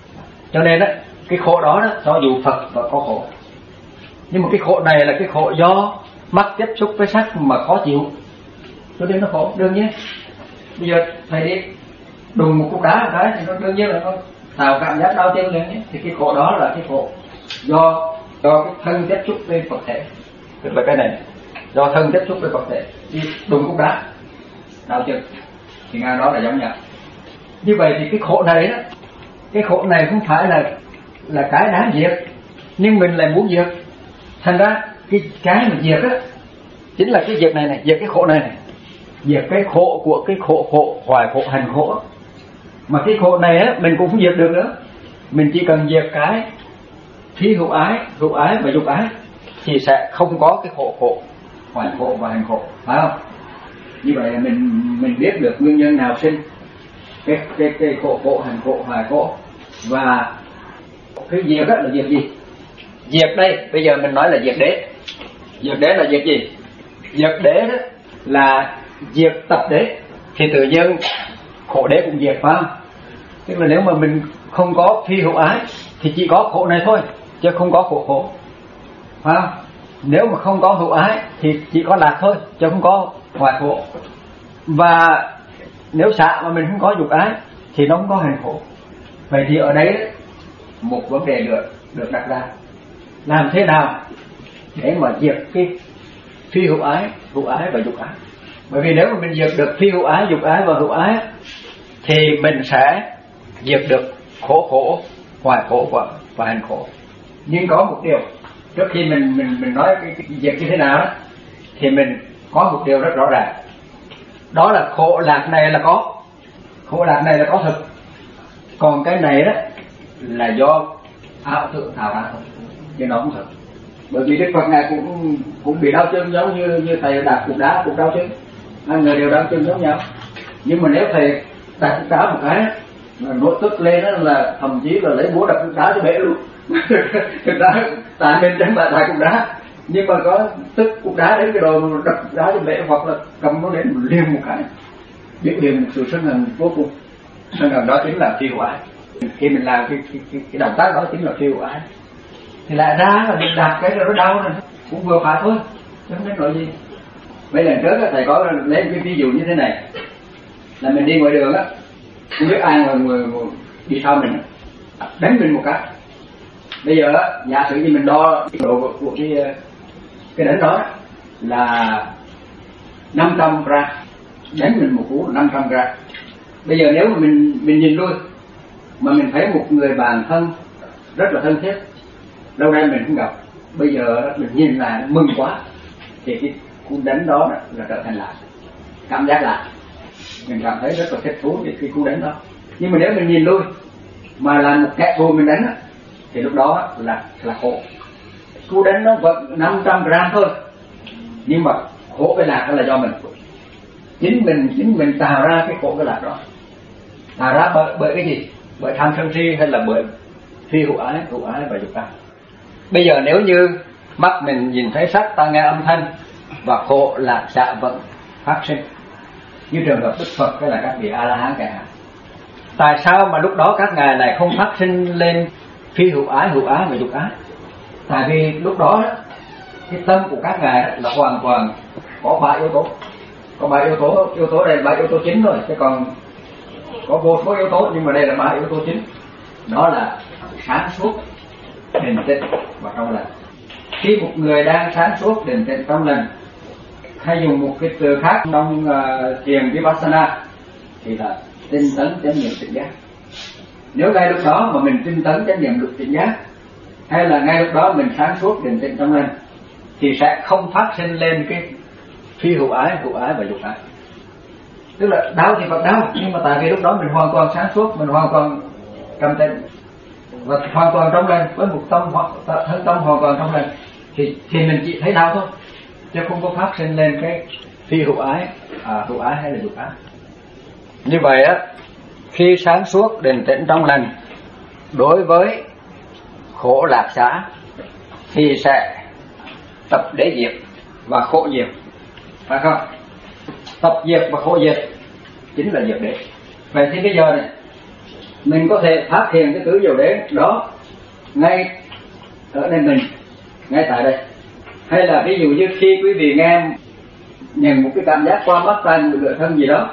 Cho nên á cái khổ đó đó, cho dù Phật và có khổ, nhưng mà cái khổ này là cái khổ do mắt tiếp xúc với sắc mà khó chịu, cho nên nó khổ đương nhiên. Bây giờ thầy đi đùng một cục đá một cái thì nó đương nhiên là nó tạo cảm giác đau chân liền nhé. Thì cái khổ đó là cái khổ do do cái thân tiếp xúc với vật thể, tức là cái này do thân tiếp xúc với vật thể, đi đùng cục đá đau chân thì ngay đó là giống nhau. Như vậy thì cái khổ này đó, cái khổ này không phải là là cái đáng diệt, nhưng mình lại muốn diệt. Thành ra cái cái mà diệt á chính là cái diệt này này, diệt cái khổ này này, diệt cái khổ của cái khổ khổ hoài khổ hành khổ. Mà cái khổ này á mình cũng không diệt được nữa, mình chỉ cần diệt cái phi hữu ái, hữu ái và dục ái thì sẽ không có cái khổ khổ hoài khổ và hành khổ, phải không? Như vậy là mình mình biết được nguyên nhân nào sinh cái cái cái khổ khổ hành khổ hoài khổ. Và cái diệt đó là diệt gì? Diệt đây bây giờ mình nói là diệt đế. Diệt đế là diệt gì? Diệt đế đó là diệt tập đế, thì tự nhiên khổ đế cũng diệt, phải không? Tức là nếu mà mình không có phi hữu ái thì chỉ có khổ này thôi, chứ không có khổ khổ, phải không? Nếu mà không có hữu ái thì chỉ có lạc thôi, chứ không có hoài khổ. Và nếu xả mà mình không có dục ái thì nó không có hành khổ. Vậy thì ở đấy một vấn đề được được đặt ra, làm thế nào để mà diệt cái phi hữu ái, hữu ái và dục ái? Bởi vì nếu mà mình diệt được phi hữu ái, dục ái và hữu ái thì mình sẽ diệt được khổ khổ, hoài khổ và, và hành khổ. Nhưng có một điều, trước khi mình mình mình nói cái, cái diệt như thế nào đó, thì mình có một điều rất rõ ràng, đó là khổ lạc này là có, khổ lạc này là có thực, còn cái này đó là do ảo tưởng tạo ra thôi, chứ nó không thật. Bởi vì Đức Phật này cũng cũng bị đau chân giống như như thầy đặt cục đá cũng đau chân, hai người đều đau chân giống nhau. Nhưng mà nếu thầy đặt cục đá một cái mà nổi tức lên đó là thậm chí là lấy búa đập cục đá cho bể luôn. Thực ra tại mình chẳng phải tại cục đá, nhưng mà có tức cục đá đến cái đồ mà đập cục đá cho bể, hoặc là cầm nó đến liền một cái, biểu hiện một sự sân hận vô cùng. Sân hận đó chính là phi hữu ái. Khi mình làm cái, cái, cái, cái động tác đó chính là phi hữu ái, thì lại ra là mình đặt cái nó đau này cũng vừa phải thôi, chứ không đến nỗi gì. Mấy lần trước thầy có lấy cái ví dụ như thế này, là mình đi ngoài đường á, không biết ai mà người, người đi sau mình đánh mình một cái. Bây giờ á, giả sử như mình đo độ của cái cái đánh đó là năm trăm gram, đánh mình một cú năm trăm gram. Bây giờ nếu mà mình mình nhìn lui mà mình thấy một người bạn thân rất là thân thiết, lâu nay mình không gặp, bây giờ mình nhìn lại mừng quá, thì cái cú đánh đó là trở thành lạ, cảm giác lạ, mình cảm thấy rất là thích thú với cái cú đánh đó. Nhưng mà nếu mình nhìn lui mà là một kẻ thù mình đánh thì lúc đó là là khổ. Cú đánh nó vẫn năm trăm gram thôi, nhưng mà khổ với lạc đó là do mình. chính mình chính mình tạo ra cái khổ cái lạc đó. Tạo ra bởi, bởi cái gì? Bởi tham sân si hay là bởi phi hữu ái, hữu ái và dục ái? Bây giờ nếu như mắt mình nhìn thấy sắc, tai nghe âm thanh và khổ lạc xạ vẫn phát sinh, như trường hợp Đức Phật hay là các vị A La Hán cả, tại sao mà lúc đó các ngài lại không phát sinh lên phi hữu ái, hữu ái và dục ái? Tại vì lúc đó, đó cái tâm của các ngài là hoàn toàn có ba yếu tố, có ba yếu tố, yếu tố đây là ba yếu tố chính rồi, chứ còn có vô số yếu tố, nhưng mà đây là ba yếu tố chính. Đó là sáng suốt, định tĩnh và trong lành. Khi một người đang sáng suốt, định tĩnh, trong lành, hay dùng một cái từ khác trong uh, thiền Vipassana thì là tinh tấn chánh niệm tỉnh giác. Nếu ngay lúc đó mà mình tinh tấn chánh niệm được tỉnh giác, hay là ngay lúc đó mình sáng suốt định tĩnh trong lành, thì sẽ không phát sinh lên cái phi hữu ái, hữu ái và dục ái. Tức là đau thì vẫn đau, nhưng mà tại vì lúc đó mình hoàn toàn sáng suốt, mình hoàn toàn trầm tĩnh và hoàn toàn trong lành, với một tâm thân tâm hoàn toàn trong lành, thì thì mình chỉ thấy đau thôi, chứ không có phát sinh lên cái phi hữu ái, à, hữu ái hay là dục ái. Như vậy á, khi sáng suốt định tĩnh trong lành, đối với khổ lạc xả thì sẽ tập để diệt và khổ diệt, phải không? Tập diệt và khổ diệt chính là diệt đế. Vậy thì bây giờ này, mình có thể phát hiện cái tứ diệu đế đó ngay ở đây mình, ngay tại đây. Hay là ví dụ như khi quý vị nghe nhận một cái cảm giác qua mắt tai mũi lưỡi thân gì đó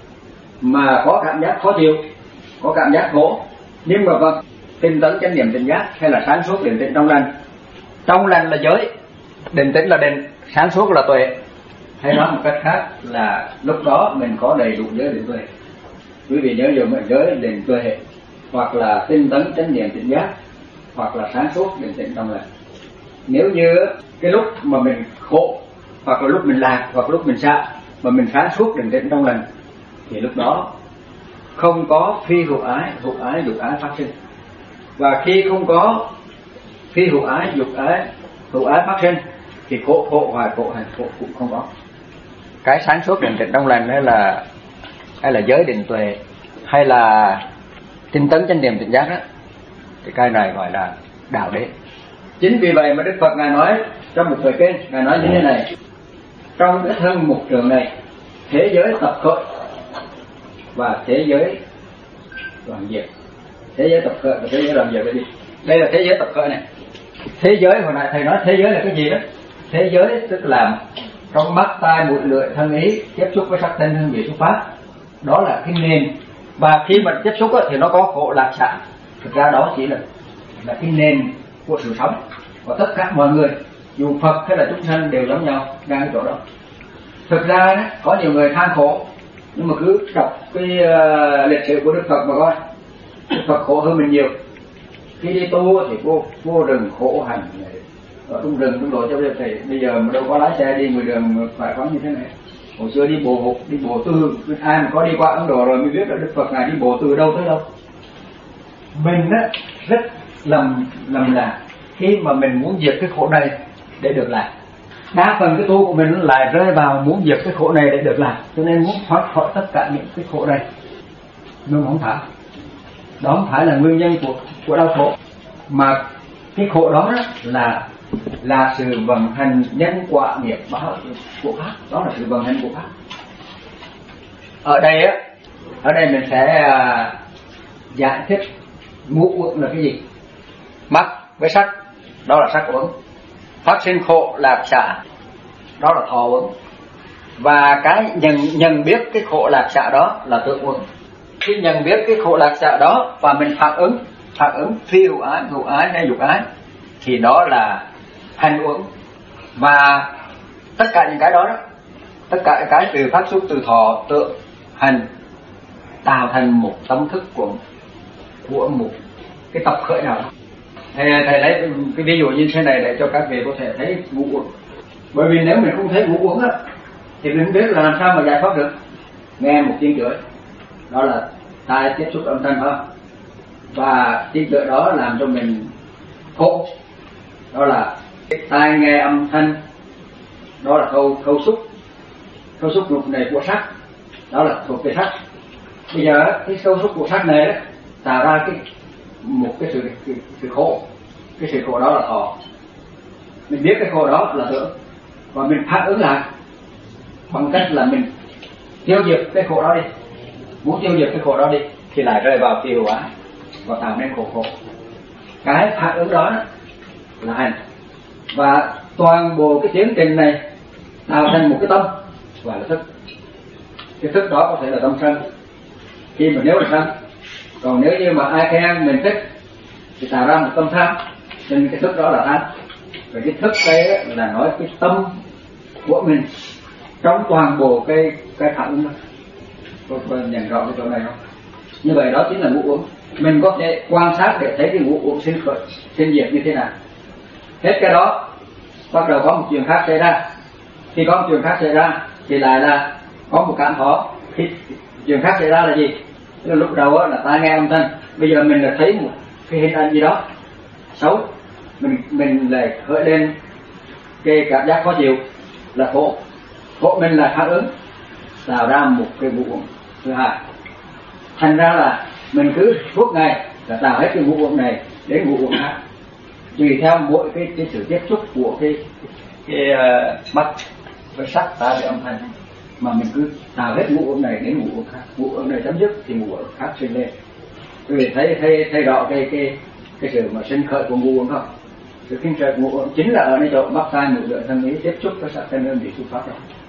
mà có cảm giác khó chịu, có cảm giác khổ, nhưng mà vẫn tinh tấn chánh niệm tỉnh giác hay là sáng suốt định tĩnh trong lành. Trong lành là giới, định tĩnh là định, sáng suốt là tuệ. Hay nói một cách khác là lúc đó mình có đầy đủ giới định tuệ. Quý vị nhớ dùng giới định tuệ, hoặc là tinh tấn chánh niệm tỉnh giác, hoặc là sáng suốt định tĩnh trong lành. Nếu như cái lúc mà mình khổ, hoặc là lúc mình lạc, hoặc lúc mình xa, mà mình sáng suốt định tĩnh trong lành, thì lúc đó không có phi hữu ái, hữu ái, dục ái phát sinh. Và khi không có phi hữu ái, dục ái, hữu ái phát sinh, thì khổ khổ hoài, khổ hành khổ cũng không có. Cái sáng suốt định tĩnh trong lành hay là hay là giới định tuệ, hay là tinh tấn chánh niệm tỉnh giác đó, thì cái này gọi là đạo đế. Chính vì vậy mà Đức Phật ngài nói trong một bài kinh, ngài nói như thế này: trong cái thân mục trường này, thế giới tập khởi và thế giới đoạn diệt. Thế giới tập khởi và thế giới đoạn diệt là gì? Đây là thế giới tập khởi này. Thế giới hồi nãy thầy nói thế giới là cái gì đó? Thế giới tức là trong mắt, tai, mũi, lưỡi, thân, ý tiếp xúc với sắc, thanh, hương, vị, xúc, pháp. Đó là cái nền. Và khi mà tiếp xúc á, thì nó có khổ lạc xả. Thực ra đó chỉ là là cái nền của sự sống. Và tất cả mọi người, dù Phật hay là chúng sanh đều giống nhau đang ở chỗ đó. Thực ra đó, có nhiều người than khổ, nhưng mà cứ đọc cái uh, lịch sử của Đức Phật mà coi, Đức Phật khổ hơn mình nhiều. Khi đi tu thì vô, vô rừng khổ hành, ở trong rừng trong đội cho bây giờ thầy bây giờ mà đâu có lái xe đi ngoài đường phải có như thế này. Hồi xưa đi bộ đi bộ từ, ai mà có đi qua Ấn Độ rồi mới biết là Đức Phật ngài đi bộ từ đâu tới đâu. Mình á rất lầm lầm là khi mà mình muốn diệt cái khổ này để được lạc, đa phần cái tu của mình lại rơi vào muốn diệt cái khổ này để được lạc, cho nên muốn thoát khỏi tất cả những cái khổ này. Nhưng không phải, đó không phải là nguyên nhân của của đau khổ, mà cái khổ đó là là sự vận hành nhân quả nghiệp báo của pháp. Đó là sự vận hành của pháp. Ở đây á, ở đây mình sẽ uh, giải thích ngũ uẩn là cái gì. Mắt với sắc, đó là sắc uẩn. Phát sinh khổ lạc xả, đó là thọ uẩn. Và cái nhận nhận biết cái khổ lạc xả đó là tưởng uẩn. Khi nhận biết cái khổ lạc xả đó và mình phản ứng, phản ứng phi hữu ái, hữu ái hay dục ái, thì đó là hành uẩn. Và tất cả những cái đó, đó tất cả những cái từ phát xuất từ thọ, tưởng, hành tạo thành một tâm thức của của một cái tập khởi nào đó. Thầy, thầy lấy cái ví dụ như thế này để cho các vị có thể thấy ngũ uẩn. Bởi vì nếu mình không thấy ngũ uẩn á, thì mình không biết là làm sao mà giải thoát được. Nghe một tiếng chửi, đó là tai tiếp xúc âm thanh thôi, và tiếng chửi đó làm cho mình khổ, đó là tai nghe âm thanh, đó là khâu khâu xúc, khâu xúc lục này của sắc. đó là thuộc về sắc. Bây giờ cái cấu trúc của sắc này đó, tạo ra cái một cái sự cái, sự khổ, cái sự khổ đó là thọ. Mình biết cái khổ đó là tưởng, và mình phản ứng lại bằng cách là mình tiêu diệt cái khổ đó đi, muốn tiêu diệt cái khổ đó đi thì lại rơi vào phi hữu ái và tạo nên khổ khổ. Cái phản ứng đó là hành, và toàn bộ cái tiến trình này tạo thành một cái tâm gọi là thức. Cái thức đó có thể là tâm sân, khi mà nếu là sân, còn nếu như mà ai khen mình thích thì tạo ra một tâm tham, nên cái thức đó là tham. Và cái thức đấy là nói cái tâm của mình trong toàn bộ cái cái phản ứng đó. Tôi có nhận rõ cái chỗ này không? Như vậy đó chính là ngũ uẩn. Mình có thể quan sát để thấy cái ngũ uẩn sinh khởi, sinh diệt như thế nào. Hết cái đó bắt đầu có một chuyện khác xảy ra. Khi có một chuyện khác xảy ra thì lại là có một cảm thọ. Khi chuyện khác xảy ra là gì? Tức là lúc đầu là ta nghe âm thanh, bây giờ mình là thấy một cái hình ảnh gì đó xấu, mình mình lại khởi lên cái cảm giác khó chịu là khổ. Khổ mình là phản ứng tạo ra một cái ngũ uẩn thứ hai. Thành ra là mình cứ suốt ngày là tạo hết cái ngũ uẩn này đến ngũ uẩn khác, tùy theo mỗi cái, cái sự tiếp xúc của cái cái uh, mắt với sắc tai với âm thanh, mà mình cứ tạo hết ngũ uẩn này đến ngũ uẩn khác. Ngũ uẩn này chấm dứt thì ngũ uẩn khác sinh lên. Quý vị thấy thấy thấy rõ cái cái cái sự mà sinh khởi của ngũ uẩn không? Sự sinh khởi của ngũ uẩn chính là ở nơi chỗ mắt tai mũi lưỡi thân ý tiếp xúc với sắc thân âm vị xuất phát đó.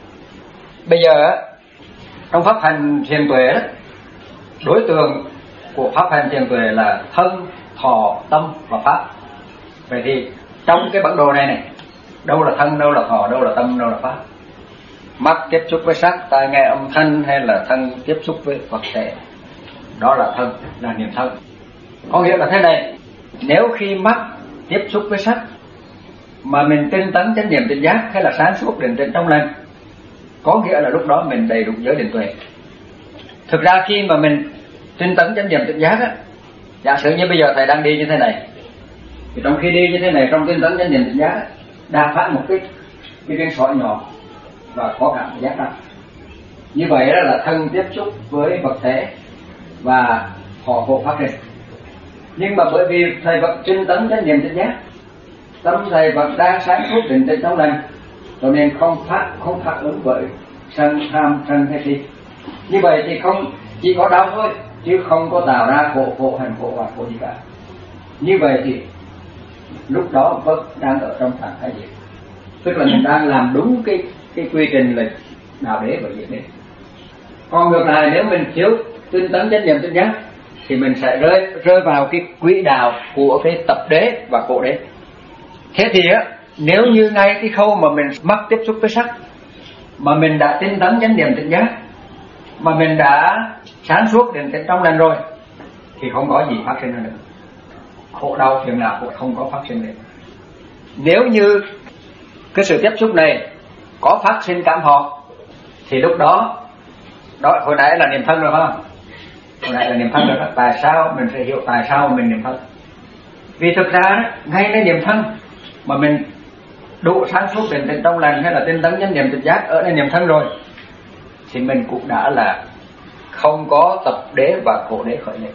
Bây giờ trong pháp hành thiền tuệ đó, đối tượng của pháp hành thiền tuệ là thân, thọ, tâm và pháp. Vậy thì trong cái bản đồ này này, đâu là thân, đâu là thọ, đâu là tâm, đâu là pháp? Mắt tiếp xúc với sắc, tai nghe âm thanh, hay là thân tiếp xúc với vật thể, đó là thân, là niệm thân. Có nghĩa là thế này, nếu khi mắt tiếp xúc với sắc mà mình tinh tấn chánh niệm tỉnh giác hay là sáng suốt định tĩnh trong lành, có nghĩa là lúc đó mình đầy đủ giới định tuệ. Thực ra khi mà mình tinh tấn chánh niệm tỉnh giác á, giả sử như bây giờ thầy đang đi như thế này, thì trong khi đi như thế này, trong tinh tấn chánh niệm tỉnh giác đa phát một cái cái viên sỏi nhỏ và có cảm giác đó. Như vậy đó là thân tiếp xúc với vật thể và họ hộ phát triển. Nhưng mà bởi vì thầy vẫn tinh tấn chánh niệm tỉnh giác, tâm thầy vẫn đang sáng suốt định tĩnh trong lành, cho nên không phát không phản ứng với sân tham sân hay si. Như vậy thì không chỉ có đau thôi, chứ không có tạo ra khổ khổ hành khổ hoặc khổ gì cả. Như vậy thì lúc đó vẫn đang ở trong trạng thái diệt, tức là mình đang làm đúng cái cái quy trình là đạo đế và diệt đế. Còn ngược lại, nếu mình thiếu tinh tấn chánh niệm tỉnh giác thì mình sẽ rơi rơi vào cái quỹ đạo của cái tập đế và cổ đế. Thế thì á, nếu như ngay cái khâu mà mình mắc tiếp xúc với sắc mà mình đã tinh tấn chánh niệm tỉnh giác, mà mình đã sáng suốt định tĩnh trong lành rồi, thì không có gì phát sinh nữa. Khổ đau phiền não cũng không có phát sinh nữa. Nếu như cái sự tiếp xúc này có phát sinh cảm thọ thì lúc đó, đó hồi nãy là niệm thân rồi không? Hồi nãy là niệm thân rồi đó. Tại sao mình sẽ hiểu tại sao mình niệm thân? Vì thực ra ngay cái niệm thân mà mình đủ sáng suốt định tĩnh trong lành hay là tinh tấn chánh niệm tỉnh giác ở nơi niệm thân rồi, thì mình cũng đã là không có tập đế và khổ đế khởi lên.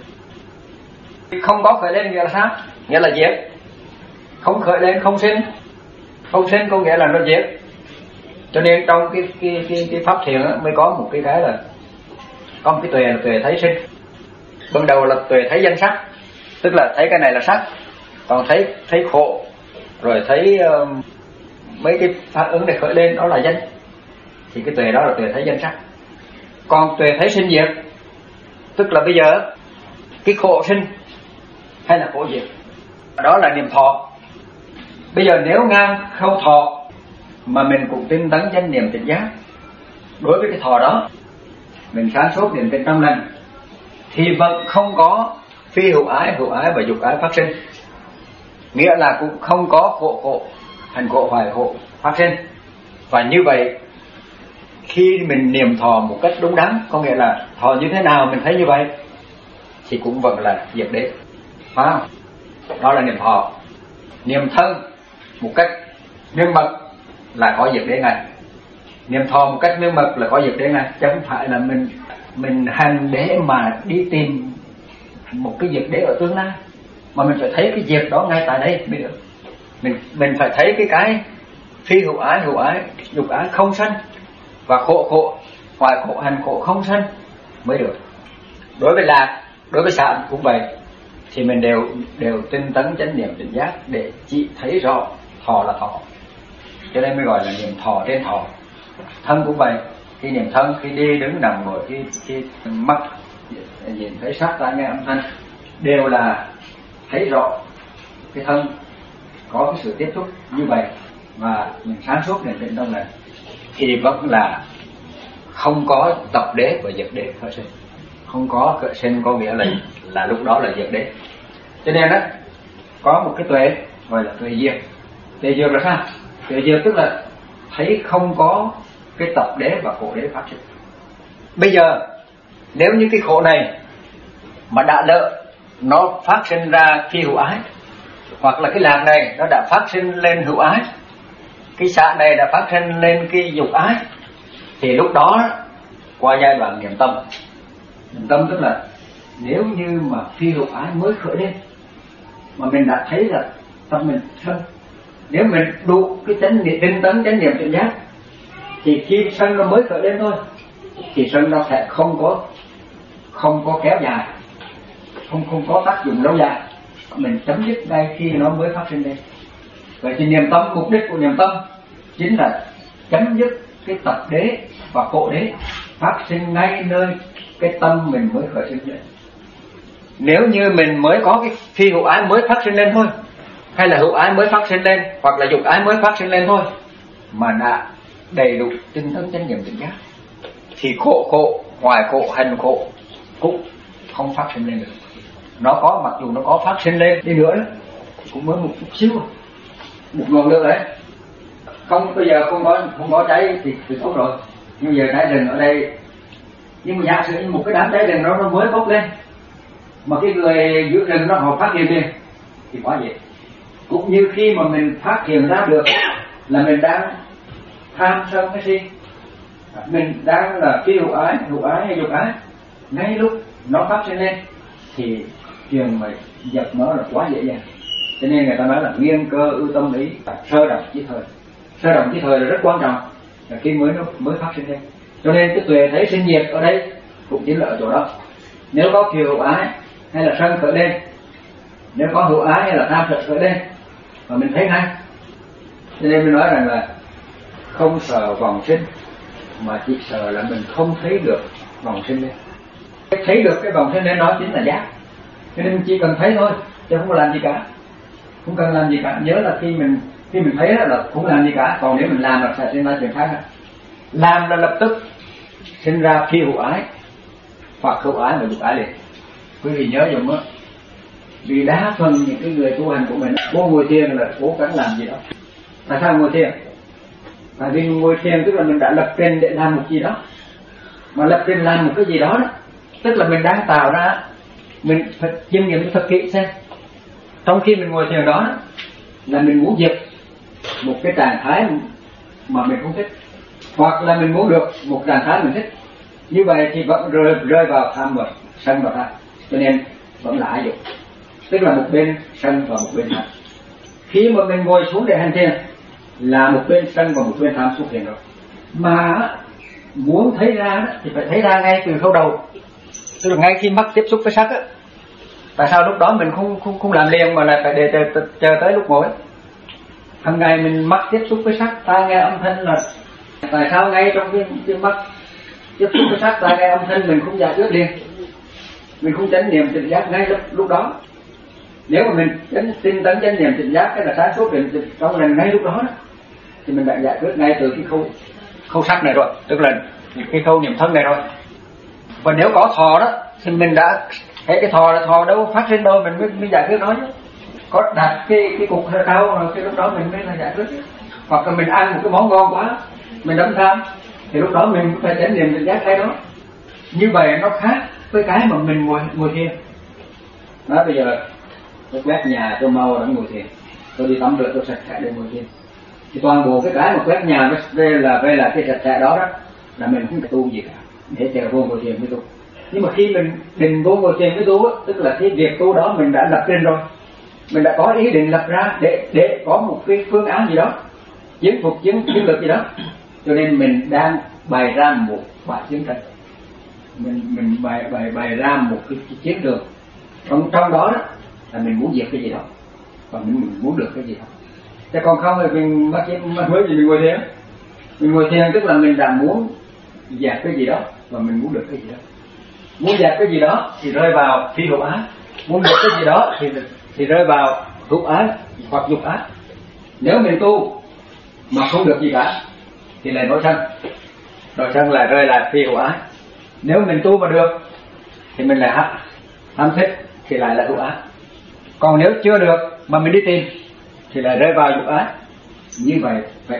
Không có khởi lên nghĩa là sao? Nghĩa là diệt. Không khởi lên không sinh. Không sinh có nghĩa là nó diệt. Cho nên trong cái cái cái, cái pháp thiền mới có một cái cái là có một cái tuệ là tuệ thấy sinh. Ban đầu là tuệ thấy danh sắc, tức là thấy cái này là sắc, còn thấy thấy khổ, rồi thấy uh, mấy cái phản ứng này khởi lên đó là danh, thì cái tuệ đó là tuệ thấy danh sắc. Còn tuệ thấy sinh diệt, tức là bây giờ cái khổ sinh hay là khổ diệt, đó là niệm thọ. Bây giờ nếu ngang khâu thọ mà mình cũng tinh tấn chánh niệm tỉnh giác, đối với cái thọ đó mình sáng suốt định tĩnh trong lành, thì vẫn không có phi hữu ái, hữu ái và dục ái phát sinh. Nghĩa là cũng không có khổ khổ, hành khổ hoài khổ phát sinh. Và như vậy khi mình niệm thọ một cách đúng đắn, có nghĩa là thọ như thế nào mình thấy như vậy, thì cũng vẫn là diệt đế, phải không? Đó là niệm thọ. Niệm thân một cách miên mật là có diệt đế ngay. Niệm thọ một cách miên mật là có diệt đế ngay, chứ không phải là mình mình hành để mà đi tìm một cái việc để ở tương lai, mà mình phải thấy cái việc đó ngay tại đây mới được. Mình mình phải thấy cái cái phi hữu ái, hữu ái, dục ái không sanh, và khổ khổ, hoại khổ, hành khổ không sanh mới được. Đối với lạc, đối với xả cũng vậy, thì mình đều đều tinh tấn chánh niệm tỉnh giác để chỉ thấy rõ thọ là thọ, cho nên mới gọi là niệm thọ trên thọ. Thân cũng vậy, khi niệm thân, khi đi đứng nằm ngồi, khi khi mắt nhìn thấy sắc tai nghe âm thanh, đều là thấy rõ cái thân có cái sự tiếp xúc như vậy, và mình sáng suốt niệm định trong này thì vẫn là không có tập đế và diệt đế khởi sinh. Không có khởi sinh có nghĩa là là lúc đó là diệt đế. Cho nên đó có một cái tuệ gọi là tuệ diệt. Tuệ diệt là sao? Tuệ diệt tức là thấy không có cái tập đế và khổ đế phát sinh. Bây giờ nếu như cái khổ này mà đã lỡ nó phát sinh ra khi hữu ái, hoặc là cái lạc này nó đã phát sinh lên hữu ái, cái xả này đã phát sinh lên cái dục ái, thì lúc đó qua giai đoạn niệm tâm. Niệm tâm tức là nếu như mà phi hữu ái mới khởi lên mà mình đã thấy là tâm mình sân, nếu mình đủ cái chánh niệm tinh tấn chánh niệm tỉnh giác, thì khi sân nó mới khởi lên thôi, thì sân nó sẽ không có không có kéo dài, không không có tác dụng lâu dài, mình chấm dứt ngay khi nó mới phát sinh lên. Vậy thì niệm tâm, mục đích của niệm tâm chính là chấm dứt cái tập đế và khổ đế phát sinh ngay nơi cái tâm mình mới khởi sinh lên. Nếu như mình mới có cái phi hữu ái mới phát sinh lên thôi, hay là hữu ái mới phát sinh lên, hoặc là dục ái mới phát sinh lên thôi, mà đã đầy đủ tinh tấn chánh niệm tỉnh giác, thì khổ khổ, hoại khổ, hành khổ cũng không phát sinh lên được. Nó có, mặc dù nó có phát sinh lên đi nữa đó, cũng mới một chút xíu, một ngọn lửa đấy. Không, bây giờ không có không có cháy thì, thì tốt rồi. Nhưng giờ cháy rừng ở đây, nhưng mà giả sử như một cái đám cháy rừng đó nó mới bốc lên, mà cái người giữ rừng nó họ phát hiện liền thì quá dễ. Cũng như khi mà mình phát hiện ra được là mình đang tham sân cái gì, mình đang là phi hữu ái, hữu ái hay dục ái, ngay lúc nó phát sinh lên thì chuyện mà dập nó là quá dễ dàng. Cho nên người ta nói là nguyên cơ ưu tâm ý, sơ động chí thời. Sơ động chí thời là rất quan trọng, là khi mới nó mới phát sinh lên. Cho nên cái tuệ thấy sinh diệt ở đây cũng chính là ở chỗ đó. Nếu có kiều hữu ái hay là sân khởi lên, nếu có hữu ái hay là tham sân khởi lên, mà mình thấy ngay. Cho nên mình nói rằng là không sợ vòng sinh, mà chỉ sợ là mình không thấy được vòng sinh lên. Thấy được cái vòng sinh lên đó chính là giác. Cho nên mình chỉ cần thấy thôi, chứ không có làm gì cả. Không cần làm gì cả. Nhớ là khi mình khi mình thấy là không làm gì cả. Còn nếu mình làm là sẽ sinh ra chuyện khác. Làm là lập tức sinh ra phi hữu ái hoặc hữu ái và dục ái liền. Quý vị nhớ dùm á, vì đa phần những cái người tu hành của mình cố ngồi thiền là cố gắng làm gì đó. Tại sao ngồi thiền? Tại vì ngồi thiền tức là mình đã lập trình để làm một gì đó. Mà lập trình làm một cái gì đó, đó tức là mình đang tạo ra, mình phải chiêm nghiệm thật kỹ xem trong khi mình ngồi thiền đó là mình muốn diệt một cái trạng thái mà mình không thích, hoặc là mình muốn được một trạng thái mình thích. Như vậy thì vẫn rơi, rơi vào tham và sân và tham. Cho nên vẫn là ái dục, tức là một bên sân và một bên tham. Khi mà mình ngồi xuống để hành thiền là một bên sân và một bên tham xuất hiện rồi. Mà muốn thấy ra thì phải thấy ra ngay từ khâu đầu, tức là ngay khi mắt tiếp xúc với sắc á. Tại sao lúc đó mình không không không làm liền mà lại phải để chờ, chờ tới lúc ngồi? Hằng ngày mình mắt tiếp xúc với sắc, tai nghe âm thanh là tại sao ngay trong cái, cái mắt tiếp xúc với sắc, tai nghe âm thanh mình không giải quyết liền, mình không chánh niệm tỉnh giác ngay lúc, lúc đó. Nếu mà mình chánh tinh tấn chánh niệm tỉnh giác cái là sáng suốt định trong lần ngay lúc đó, đó thì mình đã giải quyết ngay từ cái khâu khâu sắc này rồi, tức là cái khâu niệm thân này rồi. Và nếu có thọ đó thì mình đã cái cái thọ là thọ đâu phát sinh đâu mình mới, mới giải quyết nó chứ. Có đặt cái cái cục rau rồi cái lúc đó mình mới là giải quyết. Hoặc là mình ăn một cái món ngon quá mình đâm tham thì lúc đó mình phải chánh niệm tỉnh giác ngay đó. Như vậy nó khác với cái mà mình ngồi ngồi thiền. Nói bây giờ tôi quét nhà tôi mau đã ngồi thiền, tôi đi tắm rửa tôi sạch sẽ để ngồi thiền, thì toàn bộ cái cái mà quét nhà về là về là cái sạch sẽ đó đó là mình không phải tu gì cả. để trở vô ngồi thiền với tu. Nhưng mà khi mình định vô ngồi thiền với tu á, tức là cái việc tu đó mình đã lập trình rồi, mình đã có ý định lập ra để để có một cái phương án gì đó, chiến phục chiến chiến lược gì đó, cho nên mình đang bày ra một bài chiến tranh, mình mình bày bày bày ra một cái, cái chiến lược, trong trong đó, đó là mình muốn diệt cái gì đó và mình, mình muốn được cái gì đó. Chứ còn không thì mình mới mới gì mình ngồi thiền, mình ngồi thiền tức là mình đang muốn dẹp cái gì đó và mình muốn được cái gì đó. Muốn dẹp cái gì đó thì rơi vào phi hữu ái, muốn được cái gì đó thì thì rơi vào hữu ái hoặc dục ái. Nếu mình tu mà không được gì cả thì lại nổi sân, nổi sân là rơi lại phi hữu ái. Nếu mình tu mà được thì mình lại ham ham thích thì lại là hữu ái. Còn nếu chưa được mà mình đi tìm thì lại rơi vào dục ái. Như vậy vậy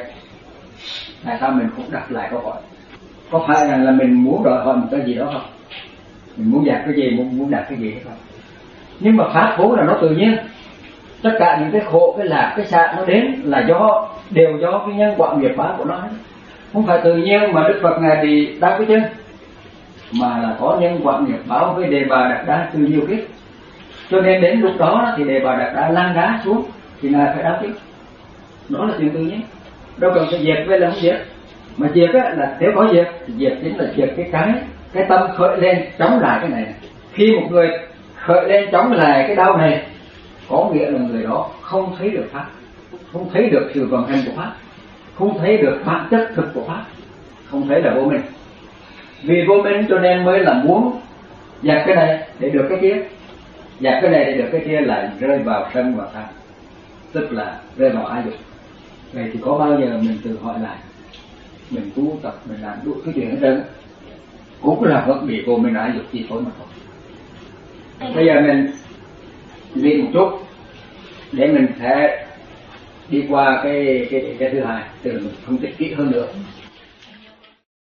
tại sao mình cũng đặt lại câu hỏi, có phải rằng là mình muốn đòi hỏi một cái gì đó không, mình muốn đạt cái gì, muốn muốn đạt cái gì hay không? Nhưng mà pháp vốn là nó tự nhiên, tất cả những cái khổ, cái lạc, cái xạ nó đến là do đều do cái nhân quả nghiệp báo của nó, không phải tự nhiên mà Đức Phật ngài thì đau cái chân, mà là có nhân quả nghiệp báo với Đề Bà Đạt Đa từ nhiều kiếp, cho nên đến lúc đó thì Đề Bà Đạt Đa lăn đá xuống thì ngài phải đau chứ, đó là chuyện tự nhiên, đâu cần phải diệt với là không diệt, mà diệt á là nếu có diệt thì diệt chính là diệt cái cái cái tâm khởi lên chống lại cái này. Khi một người khởi lên chống lại cái đau này có nghĩa là người đó không thấy được pháp, không thấy được sự vận hành của pháp, không thấy được bản chất thực của pháp, không thấy là vô minh. Vì vô minh cho nên mới là muốn dẹp cái này để được cái kia, dẹp cái này để được cái kia là rơi vào sân và tham, tức là rơi vào ái dục. Vậy thì có bao giờ mình tự hỏi lại, mình tu tập mình làm đủ cái chuyện hết trơn cũng là vẫn bị vô minh ái dục chi phối mà thôi. Bây giờ mình nghĩ một chút để mình sẽ đi qua cái cái cái thứ hai, từ mình phân tích kỹ hơn nữa.